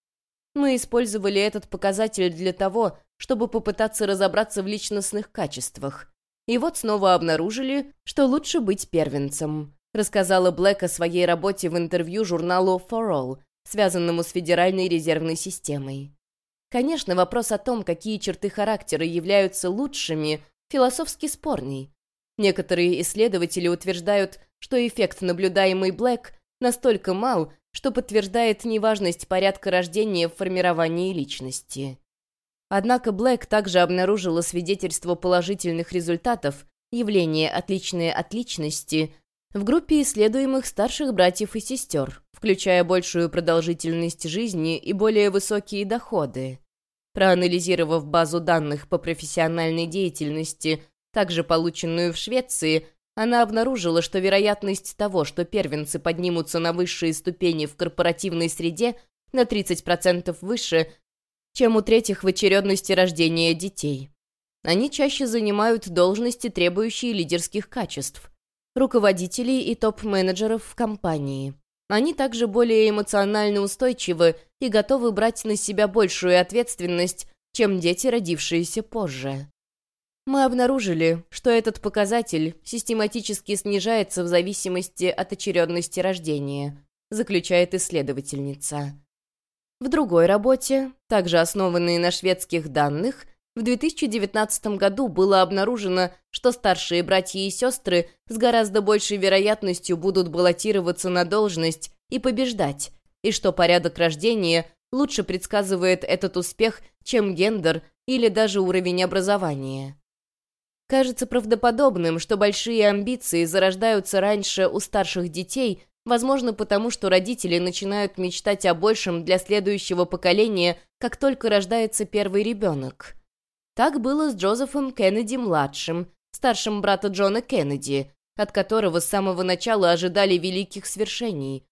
Speaker 1: Мы использовали этот показатель для того, чтобы попытаться разобраться в личностных качествах. И вот снова обнаружили, что лучше быть первенцем, рассказала Блэк о своей работе в интервью журналу For All, связанному с Федеральной резервной системой. Конечно, вопрос о том, какие черты характера являются лучшими, философски спорный. Некоторые исследователи утверждают, что эффект, наблюдаемый Блэк, настолько мал, что подтверждает неважность порядка рождения в формировании личности. Однако Блэк также обнаружила свидетельство положительных результатов, явление, отличное от личности, в группе исследуемых старших братьев и сестер, включая большую продолжительность жизни и более высокие доходы. Проанализировав базу данных по профессиональной деятельности, также полученную в Швеции, она обнаружила, что вероятность того, что первенцы поднимутся на высшие ступени в корпоративной среде, на тридцать процентов выше, чем у третьих в очередности рождения детей. Они чаще занимают должности, требующие лидерских качеств, руководителей и топ-менеджеров в компании. Они также более эмоционально устойчивы и готовы брать на себя большую ответственность, чем дети, родившиеся позже. Мы обнаружили, что этот показатель систематически снижается в зависимости от очередности рождения, заключает исследовательница. В другой работе, также основанной на шведских данных, в две тысячи девятнадцатом году было обнаружено, что старшие братья и сестры с гораздо большей вероятностью будут баллотироваться на должность и побеждать, и что порядок рождения лучше предсказывает этот успех, чем гендер или даже уровень образования. Кажется правдоподобным, что большие амбиции зарождаются раньше у старших детей, возможно, потому что родители начинают мечтать о большем для следующего поколения, как только рождается первый ребенок. Так было с Джозефом Кеннеди-младшим, старшим брата Джона Кеннеди, от которого с самого начала ожидали великих свершений.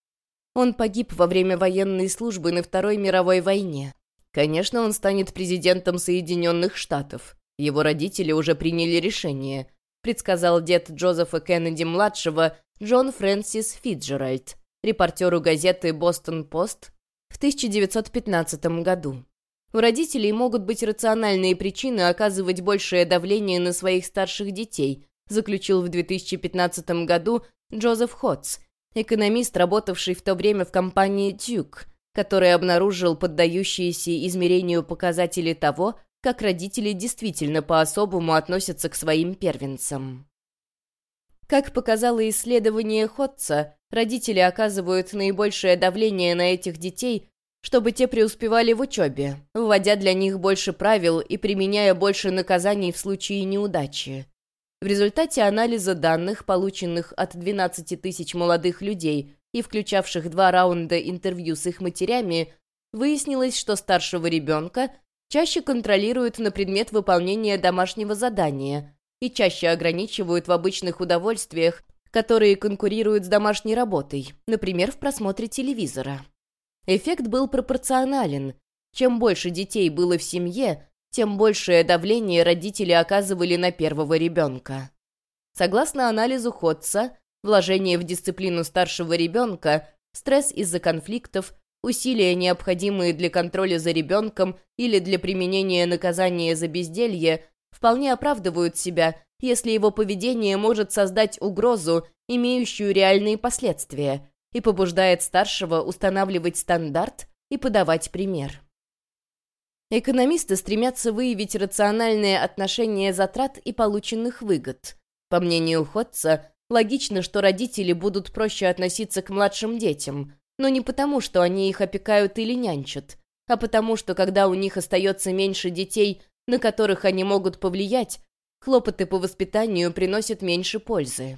Speaker 1: Он погиб во время военной службы на Второй мировой войне. Конечно, он станет президентом Соединенных Штатов. Его родители уже приняли решение, предсказал дед Джозефа Кеннеди-младшего Джон Фрэнсис Фитджеральд, репортеру газеты «Бостон-Пост» в тысяча девятьсот пятнадцатом году. У родителей могут быть рациональные причины оказывать большее давление на своих старших детей, заключил в две тысячи пятнадцатом году Джозеф Ходс, экономист, работавший в то время в компании «Дюк», который обнаружил поддающиеся измерению показатели того, как родители действительно по-особому относятся к своим первенцам. Как показало исследование Ходса, родители оказывают наибольшее давление на этих детей, чтобы те преуспевали в учебе, вводя для них больше правил и применяя больше наказаний в случае неудачи. В результате анализа данных, полученных от двенадцати тысяч молодых людей и включавших два раунда интервью с их матерями, выяснилось, что старшего ребенка чаще контролируют на предмет выполнения домашнего задания и чаще ограничивают в обычных удовольствиях, которые конкурируют с домашней работой, например, в просмотре телевизора. Эффект был пропорционален. Чем больше детей было в семье, тем большее давление родители оказывали на первого ребенка. Согласно анализу Ходса, вложение в дисциплину старшего ребенка, стресс из-за конфликтов, усилия, необходимые для контроля за ребенком или для применения наказания за безделье, вполне оправдывают себя, если его поведение может создать угрозу, имеющую реальные последствия, и побуждает старшего устанавливать стандарт и подавать пример. Экономисты стремятся выявить рациональное отношение затрат и полученных выгод. По мнению Ходса, логично, что родители будут проще относиться к младшим детям, но не потому, что они их опекают или нянчат, а потому, что когда у них остается меньше детей, на которых они могут повлиять, хлопоты по воспитанию приносят меньше пользы.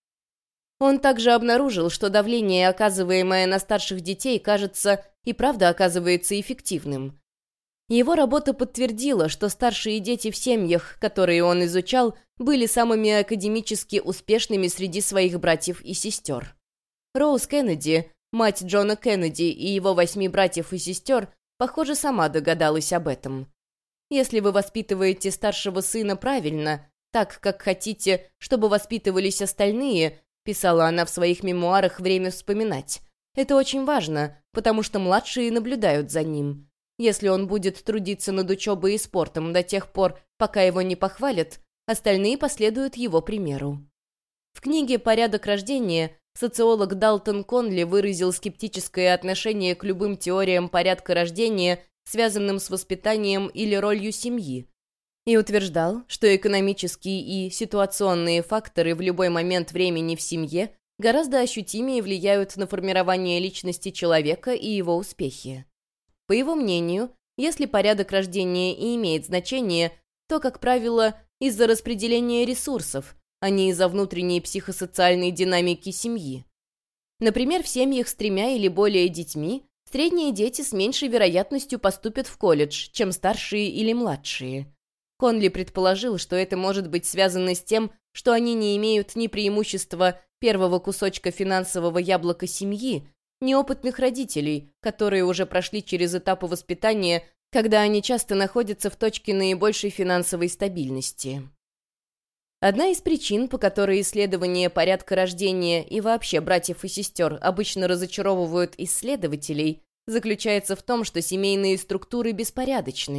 Speaker 1: Он также обнаружил, что давление, оказываемое на старших детей, кажется, и правда оказывается эффективным. Его работа подтвердила, что старшие дети в семьях, которые он изучал, были самыми академически успешными среди своих братьев и сестер. Роуз Кеннеди, мать Джона Кеннеди и его восьми братьев и сестер, похоже, сама догадалась об этом. Если вы воспитываете старшего сына правильно, так, как хотите, чтобы воспитывались остальные, писала она в своих мемуарах «Время вспоминать», это очень важно, потому что младшие наблюдают за ним. Если он будет трудиться над учебой и спортом до тех пор, пока его не похвалят, остальные последуют его примеру. В книге «Порядок рождения» социолог Далтон Конли выразил скептическое отношение к любым теориям порядка рождения, связанным с воспитанием или ролью семьи, и утверждал, что экономические и ситуационные факторы в любой момент времени в семье гораздо ощутимее влияют на формирование личности человека и его успехи. По его мнению, если порядок рождения и имеет значение, то, как правило, из-за распределения ресурсов, а не из-за внутренней психосоциальной динамики семьи. Например, в семьях с тремя или более детьми средние дети с меньшей вероятностью поступят в колледж, чем старшие или младшие. Конли предположил, что это может быть связано с тем, что они не имеют ни преимущества первого кусочка финансового яблока семьи, ни опытных родителей, которые уже прошли через этапы воспитания, когда они часто находятся в точке наибольшей финансовой стабильности. Одна из причин, по которой исследования порядка рождения и вообще братьев и сестер обычно разочаровывают исследователей, заключается в том, что семейные структуры беспорядочны.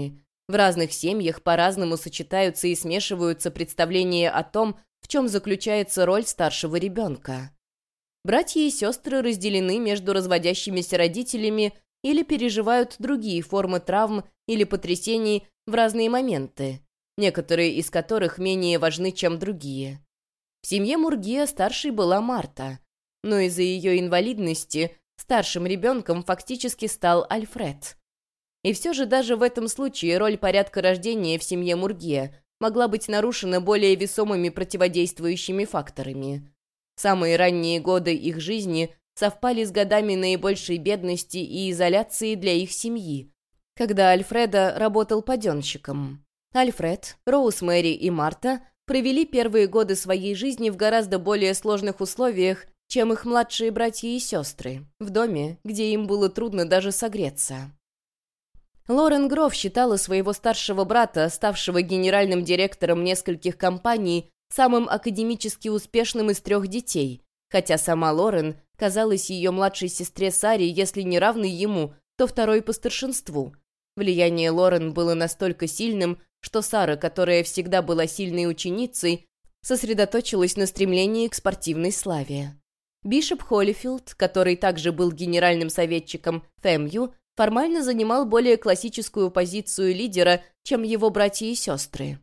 Speaker 1: В разных семьях по-разному сочетаются и смешиваются представления о том, в чем заключается роль старшего ребенка. Братья и сестры разделены между разводящимися родителями или переживают другие формы травм или потрясений в разные моменты, некоторые из которых менее важны, чем другие. В семье Мургиа старшей была Марта, но из-за ее инвалидности старшим ребенком фактически стал Альфред. И все же даже в этом случае роль порядка рождения в семье Мургиа могла быть нарушена более весомыми противодействующими факторами. Самые ранние годы их жизни совпали с годами наибольшей бедности и изоляции для их семьи, когда Альфреда работал паденщиком. Альфред, Роуз-Мэри и Марта провели первые годы своей жизни в гораздо более сложных условиях, чем их младшие братья и сестры, в доме, где им было трудно даже согреться. Лорен Гров считала своего старшего брата, ставшего генеральным директором нескольких компаний, самым академически успешным из трех детей, хотя сама Лорен казалась ее младшей сестре Саре, если не равной ему, то второй по старшинству. Влияние Лорен было настолько сильным, что Сара, которая всегда была сильной ученицей, сосредоточилась на стремлении к спортивной славе. Бишоп Холлифилд, который также был генеральным советчиком ФЭМЮ, формально занимал более классическую позицию лидера, чем его братья и сестры.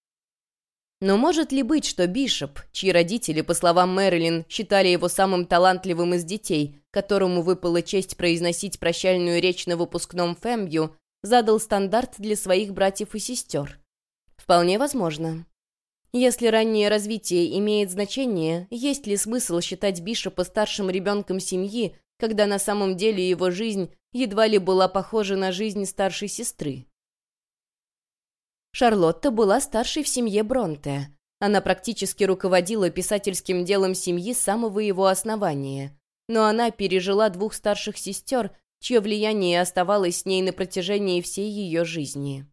Speaker 1: Но может ли быть, что Бишоп, чьи родители, по словам Мэрилин, считали его самым талантливым из детей, которому выпала честь произносить прощальную речь на выпускном ФЭМЮ, задал стандарт для своих братьев и сестер? Вполне возможно. Если раннее развитие имеет значение, есть ли смысл считать Бишопа старшим ребенком семьи, когда на самом деле его жизнь едва ли была похожа на жизнь старшей сестры? Шарлотта была старшей в семье Бронте. Она практически руководила писательским делом семьи с самого его основания. Но она пережила двух старших сестер, чье влияние оставалось с ней на протяжении всей ее жизни.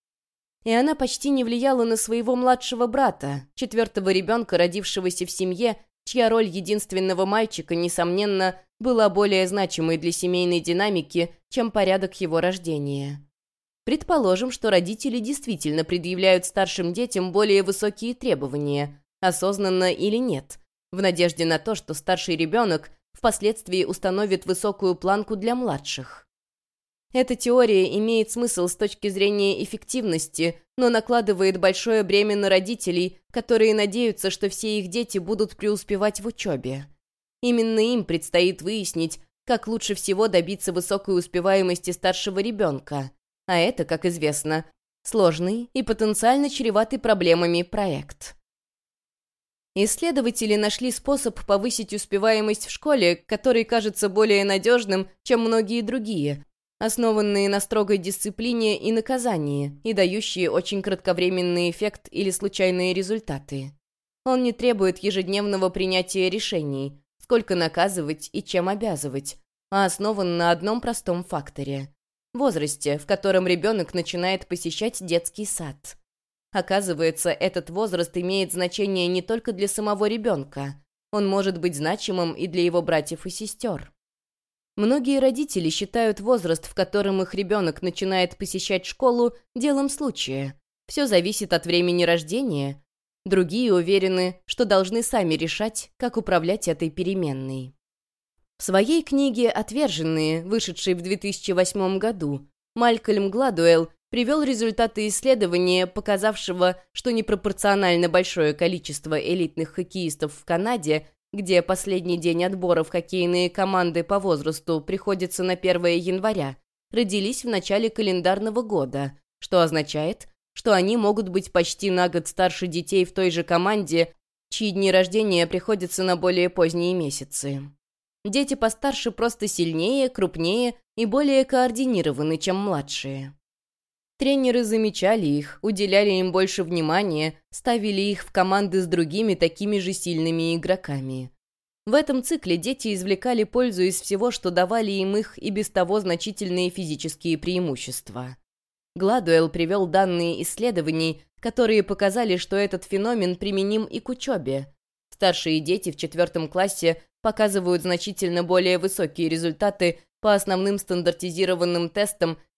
Speaker 1: И она почти не влияла на своего младшего брата, четвертого ребенка, родившегося в семье, чья роль единственного мальчика, несомненно, была более значимой для семейной динамики, чем порядок его рождения. Предположим, что родители действительно предъявляют старшим детям более высокие требования, осознанно или нет, в надежде на то, что старший ребенок впоследствии установит высокую планку для младших. Эта теория имеет смысл с точки зрения эффективности, но накладывает большое бремя на родителей, которые надеются, что все их дети будут преуспевать в учебе. Именно им предстоит выяснить, как лучше всего добиться высокой успеваемости старшего ребенка, а это, как известно, сложный и потенциально чреватый проблемами проект. Исследователи нашли способ повысить успеваемость в школе, который кажется более надежным, чем многие другие, основанные на строгой дисциплине и наказании, и дающие очень кратковременный эффект или случайные результаты. Он не требует ежедневного принятия решений, сколько наказывать и чем обязывать, а основан на одном простом факторе – возрасте, в котором ребенок начинает посещать детский сад. Оказывается, этот возраст имеет значение не только для самого ребенка, он может быть значимым и для его братьев и сестер. Многие родители считают возраст, в котором их ребенок начинает посещать школу, делом случая. Все зависит от времени рождения. Другие уверены, что должны сами решать, как управлять этой переменной. В своей книге «Отверженные», вышедшей в две тысячи восьмом году, Малькольм Гладуэлл привел результаты исследования, показавшего, что непропорционально большое количество элитных хоккеистов в Канаде, где последний день отбора в хоккейные команды по возрасту приходится на первое января, родились в начале календарного года, что означает, что они могут быть почти на год старше детей в той же команде, чьи дни рождения приходятся на более поздние месяцы. Дети постарше просто сильнее, крупнее и более координированы, чем младшие. Тренеры замечали их, уделяли им больше внимания, ставили их в команды с другими такими же сильными игроками. В этом цикле дети извлекали пользу из всего, что давали им их и без того значительные физические преимущества. Гладуэлл привел данные исследований, которые показали, что этот феномен применим и к учебе. Старшие дети в четвертом классе показывают значительно более высокие результаты по основным стандартизированным тестам,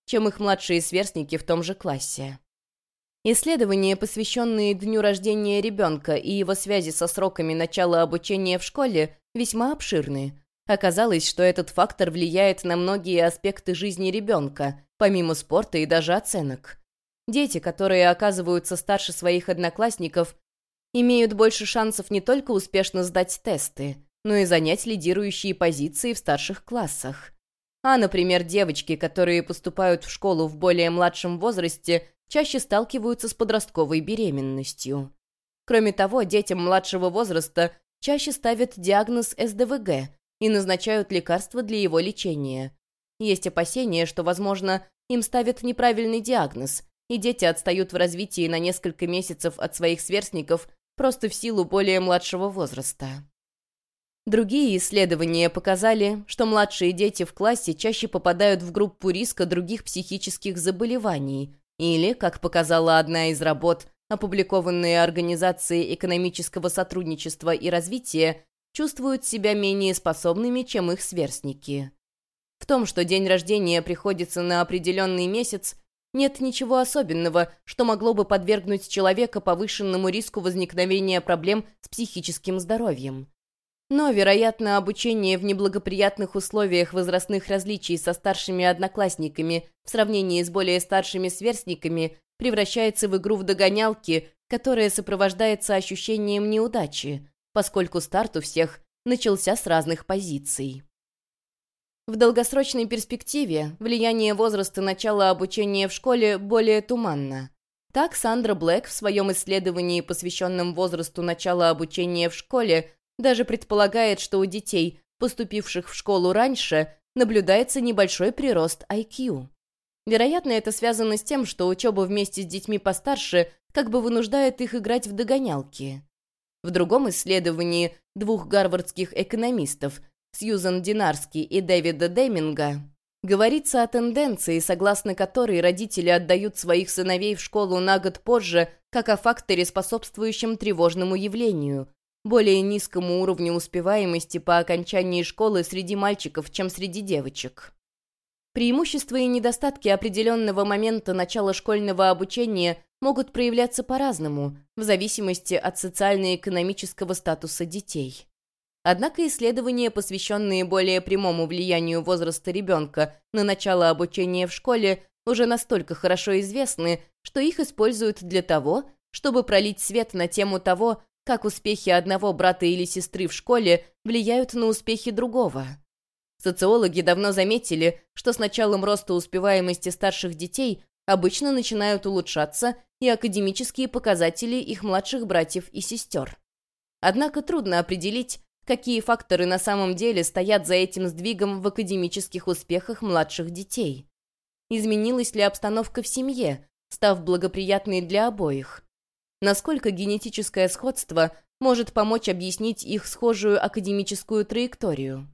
Speaker 1: чем их младшие сверстники в том же классе. Исследования, посвященные дню рождения ребенка и его связи со сроками начала обучения в школе, весьма обширны. Оказалось, что этот фактор влияет на многие аспекты жизни ребенка, помимо спорта и даже оценок. Дети, которые оказываются старше своих одноклассников, имеют больше шансов не только успешно сдать тесты, но и занять лидирующие позиции в старших классах. А, например, девочки, которые поступают в школу в более младшем возрасте, чаще сталкиваются с подростковой беременностью. Кроме того, детям младшего возраста чаще ставят диагноз эс дэ вэ гэ и назначают лекарства для его лечения. Есть опасения, что, возможно, им ставят неправильный диагноз, и дети отстают в развитии на несколько месяцев от своих сверстников просто в силу более младшего возраста. Другие исследования показали, что младшие дети в классе чаще попадают в группу риска других психических заболеваний или, как показала одна из работ, опубликованные Организацией экономического сотрудничества и развития, чувствуют себя менее способными, чем их сверстники. В том, что день рождения приходится на определенный месяц, нет ничего особенного, что могло бы подвергнуть человека повышенному риску возникновения проблем с психическим здоровьем. Но, вероятно, обучение в неблагоприятных условиях возрастных различий со старшими одноклассниками в сравнении с более старшими сверстниками превращается в игру в догонялки, которая сопровождается ощущением неудачи, поскольку старт у всех начался с разных позиций. В долгосрочной перспективе влияние возраста начала обучения в школе более туманно. Так, Сандра Блэк в своем исследовании, посвященном возрасту начала обучения в школе, даже предполагает, что у детей, поступивших в школу раньше, наблюдается небольшой прирост ай кью. Вероятно, это связано с тем, что учеба вместе с детьми постарше как бы вынуждает их играть в догонялки. В другом исследовании двух гарвардских экономистов, Сьюзан Динарски и Дэвида Деминга, говорится о тенденции, согласно которой родители отдают своих сыновей в школу на год позже, как о факторе, способствующем тревожному явлению, более низкому уровню успеваемости по окончании школы среди мальчиков, чем среди девочек. Преимущества и недостатки определенного момента начала школьного обучения могут проявляться по-разному, в зависимости от социально-экономического статуса детей. Однако исследования, посвященные более прямому влиянию возраста ребенка на начало обучения в школе, уже настолько хорошо известны, что их используют для того, чтобы пролить свет на тему того, как успехи одного брата или сестры в школе влияют на успехи другого. Социологи давно заметили, что с началом роста успеваемости старших детей обычно начинают улучшаться и академические показатели их младших братьев и сестер. Однако трудно определить, какие факторы на самом деле стоят за этим сдвигом в академических успехах младших детей. Изменилась ли обстановка в семье, став благоприятной для обоих? Насколько генетическое сходство может помочь объяснить их схожую академическую траекторию?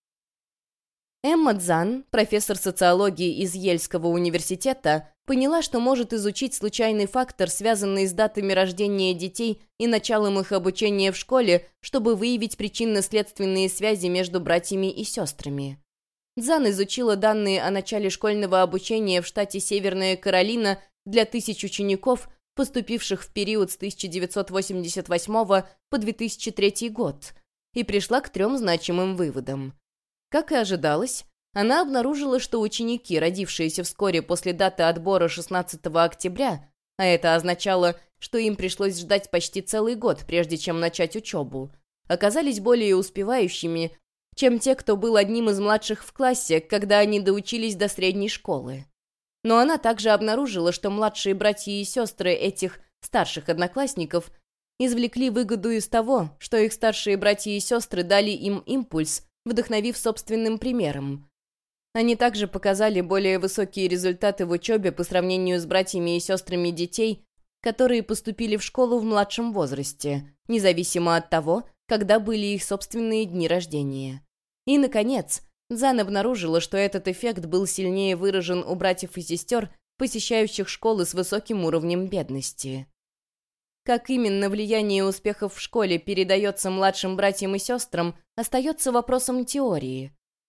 Speaker 1: Эмма Дзан, профессор социологии из Йельского университета, поняла, что может изучить случайный фактор, связанный с датами рождения детей и началом их обучения в школе, чтобы выявить причинно-следственные связи между братьями и сестрами. Дзан изучила данные о начале школьного обучения в штате Северная Каролина для тысяч учеников, поступивших в период с тысяча девятьсот восемьдесят восьмого по две тысячи третий год, и пришла к трем значимым выводам. Как и ожидалось, она обнаружила, что ученики, родившиеся вскоре после даты отбора шестнадцатого октября, а это означало, что им пришлось ждать почти целый год, прежде чем начать учебу, оказались более успевающими, чем те, кто был одним из младших в классе, когда они доучились до средней школы. Но она также обнаружила, что младшие братья и сестры этих старших одноклассников извлекли выгоду из того, что их старшие братья и сестры дали им импульс, вдохновив собственным примером. Они также показали более высокие результаты в учебе по сравнению с братьями и сестрами детей, которые поступили в школу в младшем возрасте, независимо от того, когда были их собственные дни рождения. И, наконец, Дзан обнаружила, что этот эффект был сильнее выражен у братьев и сестер, посещающих школы с высоким уровнем бедности. Как именно влияние успехов в школе передается младшим братьям и сестрам, остается вопросом теории.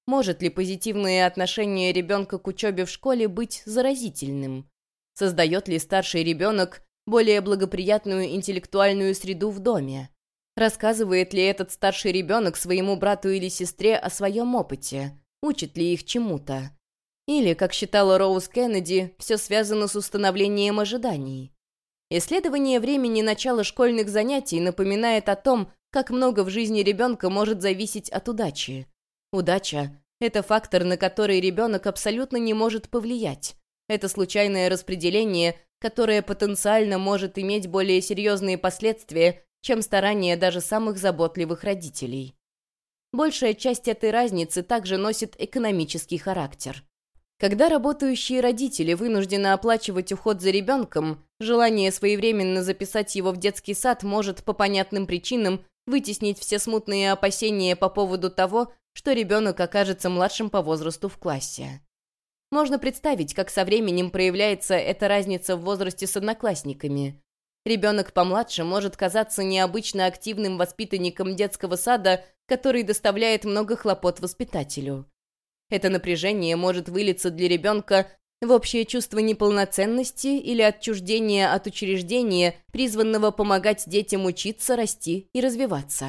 Speaker 1: может ли позитивное отношение ребенка к учебе в школе быть заразительным? Создает ли старший ребенок более благоприятную интеллектуальную среду в доме? Рассказывает ли этот старший ребенок своему брату или сестре о своем опыте? Учит ли их чему-то? Или, как считала Роуз Кеннеди, все связано с установлением ожиданий? Исследование времени начала школьных занятий напоминает о том, как много в жизни ребенка может зависеть от удачи. Удача — это фактор, на который ребенок абсолютно не может повлиять. Это случайное распределение, которое потенциально может иметь более серьезные последствия, чем старания даже самых заботливых родителей. Большая часть этой разницы также носит экономический характер. Когда работающие родители вынуждены оплачивать уход за ребенком, желание своевременно записать его в детский сад может по понятным причинам вытеснить все смутные опасения по поводу того, что ребенок окажется младшим по возрасту в классе. Можно представить, как со временем проявляется эта разница в возрасте с одноклассниками. Ребенок помладше может казаться необычно активным воспитанником детского сада, который доставляет много хлопот воспитателю. Это напряжение может вылиться для ребенка в общее чувство неполноценности или отчуждения от учреждения, призванного помогать детям учиться, расти и развиваться.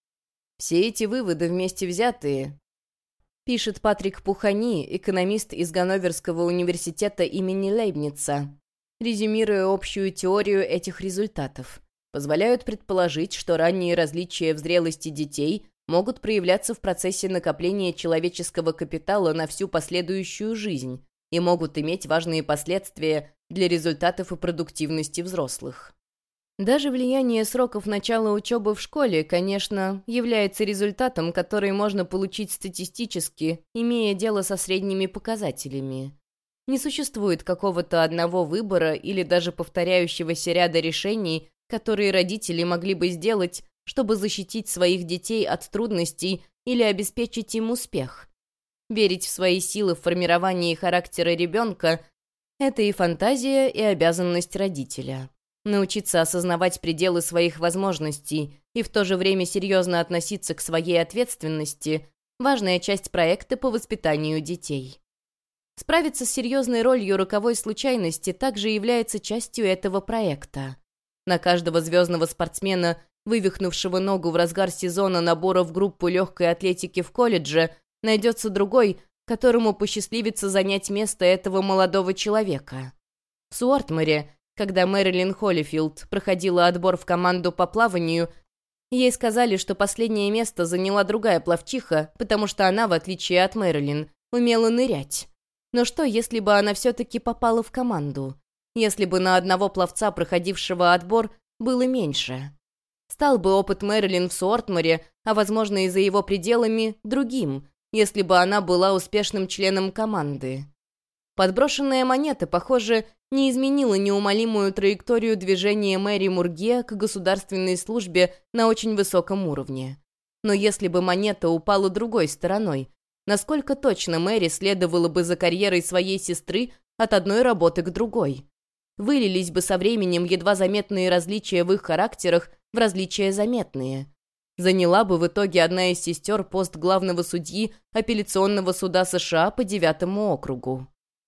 Speaker 1: Все эти выводы вместе взятые, пишет Патрик Пухани, экономист из Ганноверского университета имени Лейбница, резюмируя общую теорию этих результатов, позволяют предположить, что ранние различия в зрелости детей могут проявляться в процессе накопления человеческого капитала на всю последующую жизнь и могут иметь важные последствия для результатов и продуктивности взрослых. Даже влияние сроков начала учебы в школе, конечно, является результатом, который можно получить статистически, имея дело со средними показателями. Не существует какого-то одного выбора или даже повторяющегося ряда решений, которые родители могли бы сделать, чтобы защитить своих детей от трудностей или обеспечить им успех. Верить в свои силы в формировании характера ребенка – это и фантазия, и обязанность родителя. Научиться осознавать пределы своих возможностей и в то же время серьезно относиться к своей ответственности – важная часть проекта по воспитанию детей. Справиться с серьезной ролью роковой случайности также является частью этого проекта. На каждого звездного спортсмена, вывихнувшего ногу в разгар сезона набора в группу легкой атлетики в колледже, найдется другой, которому посчастливится занять место этого молодого человека. В Суортморе, когда Мэрилин Холлифилд проходила отбор в команду по плаванию, ей сказали, что последнее место заняла другая пловчиха, потому что она, в отличие от Мэрилин, умела нырять. Но что, если бы она все-таки попала в команду? Если бы на одного пловца, проходившего отбор, было меньше? Стал бы опыт Мэрилин в Суортморе, а, возможно, и за его пределами, другим, если бы она была успешным членом команды. Подброшенная монета, похоже, не изменила неумолимую траекторию движения Мэри Мурге к государственной службе на очень высоком уровне. Но если бы монета упала другой стороной, насколько точно Мэри следовала бы за карьерой своей сестры от одной работы к другой? Вылились бы со временем едва заметные различия в их характерах в различия заметные. Заняла бы в итоге одна из сестер пост главного судьи апелляционного суда США по девятому округу.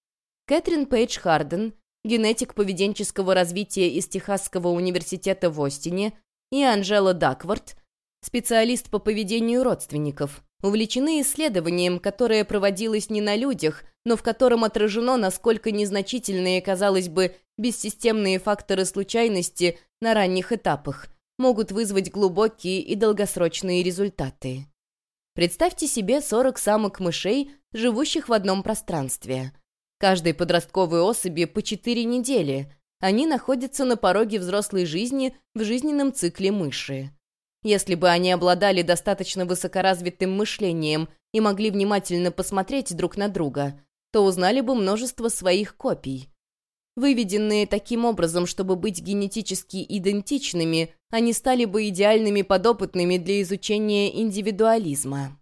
Speaker 1: Кэтрин Пейдж Харден, генетик поведенческого развития из Техасского университета в Остине, и Анжела Дакворт, специалист по поведению родственников, увлечены исследованием, которое проводилось не на людях, но в котором отражено, насколько незначительные, казалось бы, бессистемные факторы случайности на ранних этапах могут вызвать глубокие и долгосрочные результаты. Представьте себе сорок самок-мышей, живущих в одном пространстве. Каждой подростковой особи по четыре недели. Они находятся на пороге взрослой жизни в жизненном цикле мыши. Если бы они обладали достаточно высокоразвитым мышлением и могли внимательно посмотреть друг на друга, то узнали бы множество своих копий. Выведенные таким образом, чтобы быть генетически идентичными, они стали бы идеальными подопытными для изучения индивидуализма.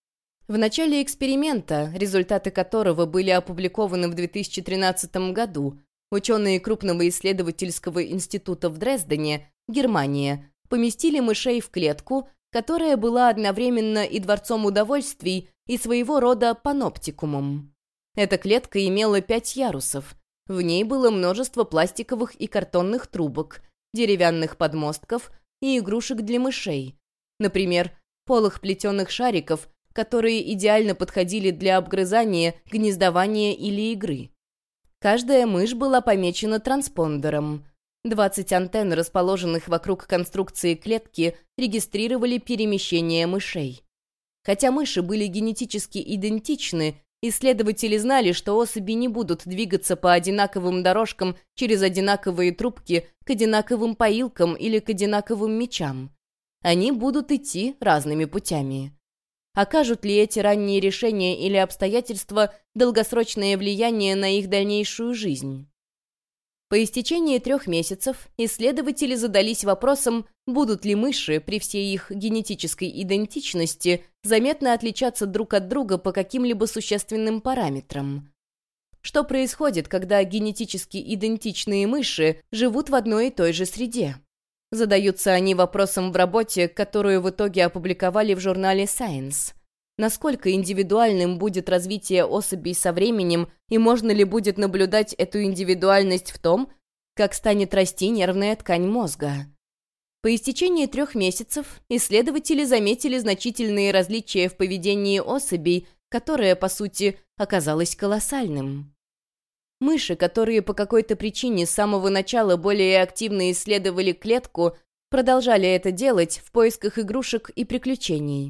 Speaker 1: В начале эксперимента, результаты которого были опубликованы в две тысячи тринадцатом году, ученые крупного исследовательского института в Дрездене, Германия, поместили мышей в клетку, которая была одновременно и дворцом удовольствий, и своего рода паноптикумом. Эта клетка имела пять ярусов. В ней было множество пластиковых и картонных трубок, деревянных подмостков и игрушек для мышей. Например, полых плетеных шариков, которые идеально подходили для обгрызания, гнездования или игры. Каждая мышь была помечена транспондером. двадцать антенн, расположенных вокруг конструкции клетки, регистрировали перемещение мышей. Хотя мыши были генетически идентичны, исследователи знали, что особи не будут двигаться по одинаковым дорожкам через одинаковые трубки к одинаковым поилкам или к одинаковым мечам. Они будут идти разными путями. Окажут ли эти ранние решения или обстоятельства долгосрочное влияние на их дальнейшую жизнь? По истечении трех месяцев исследователи задались вопросом, будут ли мыши, при всей их генетической идентичности, заметно отличаться друг от друга по каким-либо существенным параметрам. Что происходит, когда генетически идентичные мыши живут в одной и той же среде? Задаются они вопросом в работе, которую в итоге опубликовали в журнале Science. Насколько индивидуальным будет развитие особей со временем, и можно ли будет наблюдать эту индивидуальность в том, как станет расти нервная ткань мозга? По истечении трех месяцев исследователи заметили значительные различия в поведении особей, которое, по сути, оказалось колоссальным. Мыши, которые по какой-то причине с самого начала более активно исследовали клетку, продолжали это делать в поисках игрушек и приключений.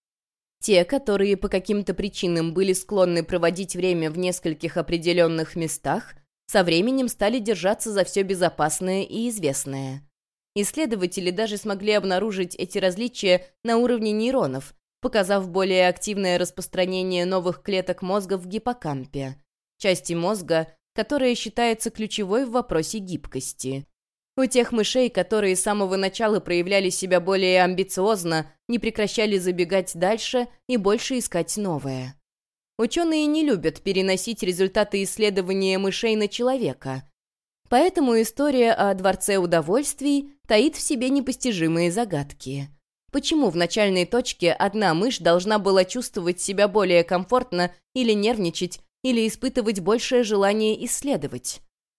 Speaker 1: Те, которые по каким-то причинам были склонны проводить время в нескольких определенных местах, со временем стали держаться за все безопасное и известное. Исследователи даже смогли обнаружить эти различия на уровне нейронов, показав более активное распространение новых клеток мозга в гиппокампе, части мозга, которая считается ключевой в вопросе гибкости. У тех мышей, которые с самого начала проявляли себя более амбициозно, не прекращали забегать дальше и больше искать новое. Ученые не любят переносить результаты исследования мышей на человека. Поэтому история о Дворце удовольствий таит в себе непостижимые загадки. Почему в начальной точке одна мышь должна была чувствовать себя более комфортно или нервничать, или испытывать большее желание исследовать?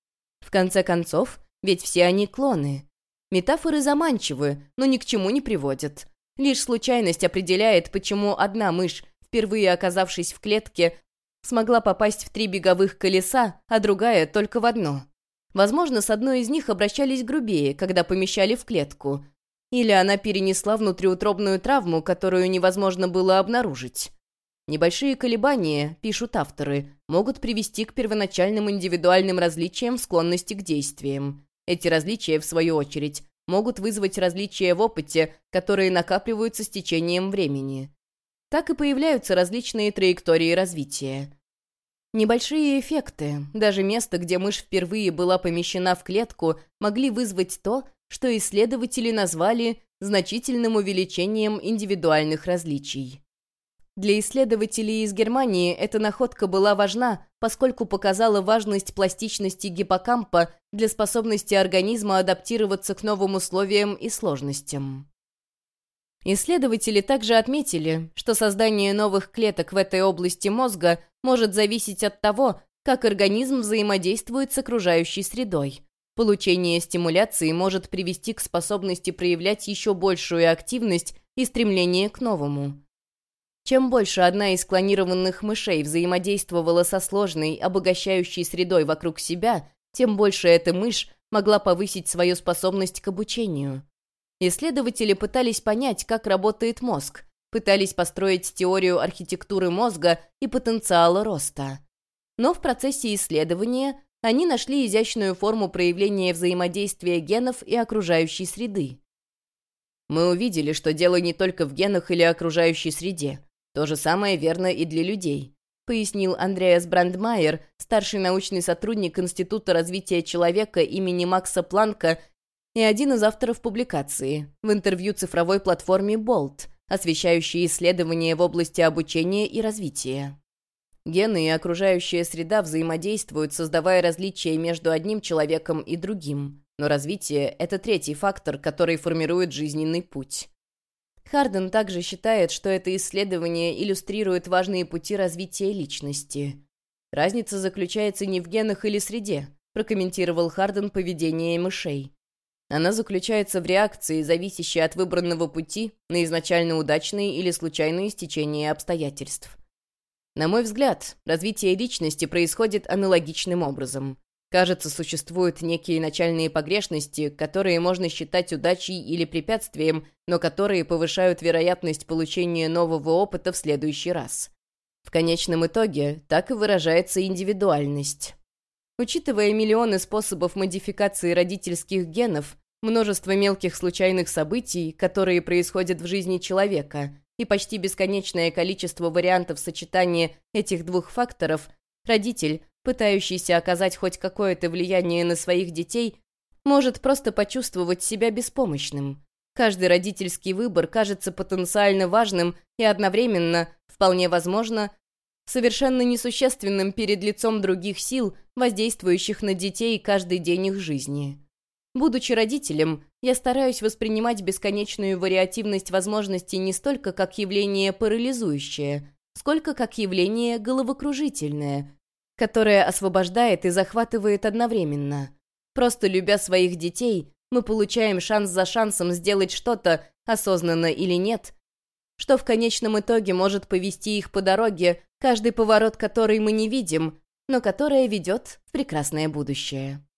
Speaker 1: В конце концов, ведь все они клоны. Метафоры заманчивы, но ни к чему не приводят. Лишь случайность определяет, почему одна мышь, впервые оказавшись в клетке, смогла попасть в три беговых колеса, а другая только в одно. Возможно, с одной из них обращались грубее, когда помещали в клетку. Или она перенесла внутриутробную травму, которую невозможно было обнаружить. Небольшие колебания, пишут авторы, могут привести к первоначальным индивидуальным различиям в склонности к действиям. Эти различия, в свою очередь, могут вызвать различия в опыте, которые накапливаются с течением времени. Так и появляются различные траектории развития. Небольшие эффекты, даже место, где мышь впервые была помещена в клетку, могли вызвать то, что исследователи назвали значительным увеличением индивидуальных различий. Для исследователей из Германии эта находка была важна, поскольку показала важность пластичности гиппокампа для способности организма адаптироваться к новым условиям и сложностям. Исследователи также отметили, что создание новых клеток в этой области мозга может зависеть от того, как организм взаимодействует с окружающей средой. Получение стимуляции может привести к способности проявлять еще большую активность и стремление к новому. Чем больше одна из клонированных мышей взаимодействовала со сложной, обогащающей средой вокруг себя, тем больше эта мышь могла повысить свою способность к обучению. Исследователи пытались понять, как работает мозг, пытались построить теорию архитектуры мозга и потенциала роста. Но в процессе исследования они нашли изящную форму проявления взаимодействия генов и окружающей среды. Мы увидели, что дело не только в генах или окружающей среде. То же самое верно и для людей, пояснил Андреас Брандмайер, старший научный сотрудник Института развития человека имени Макса Планка и один из авторов публикации в интервью цифровой платформе Bolt, освещающей исследования в области обучения и развития. Гены и окружающая среда взаимодействуют, создавая различия между одним человеком и другим, но развитие — это третий фактор, который формирует жизненный путь. Харден также считает, что это исследование иллюстрирует важные пути развития личности. «Разница заключается не в генах или среде», прокомментировал Харден поведение мышей. «Она заключается в реакции, зависящей от выбранного пути на изначально удачные или случайные стечения обстоятельств. На мой взгляд, развитие личности происходит аналогичным образом. Кажется, существуют некие начальные погрешности, которые можно считать удачей или препятствием, но которые повышают вероятность получения нового опыта в следующий раз. В конечном итоге так и выражается индивидуальность. Учитывая миллионы способов модификации родительских генов, множество мелких случайных событий, которые происходят в жизни человека, и почти бесконечное количество вариантов сочетания этих двух факторов, родитель, пытающийся оказать хоть какое-то влияние на своих детей, может просто почувствовать себя беспомощным. Каждый родительский выбор кажется потенциально важным и одновременно, вполне возможно, совершенно несущественным перед лицом других сил, воздействующих на детей каждый день их жизни. Будучи родителем, я стараюсь воспринимать бесконечную вариативность возможностей не столько как явление парализующее, сколько как явление головокружительное, которое освобождает и захватывает одновременно. Просто любя своих детей, мы получаем шанс за шансом сделать что-то, осознанно или нет, что в конечном итоге может повести их по дороге, каждый поворот которой мы не видим, но которая ведет в прекрасное будущее.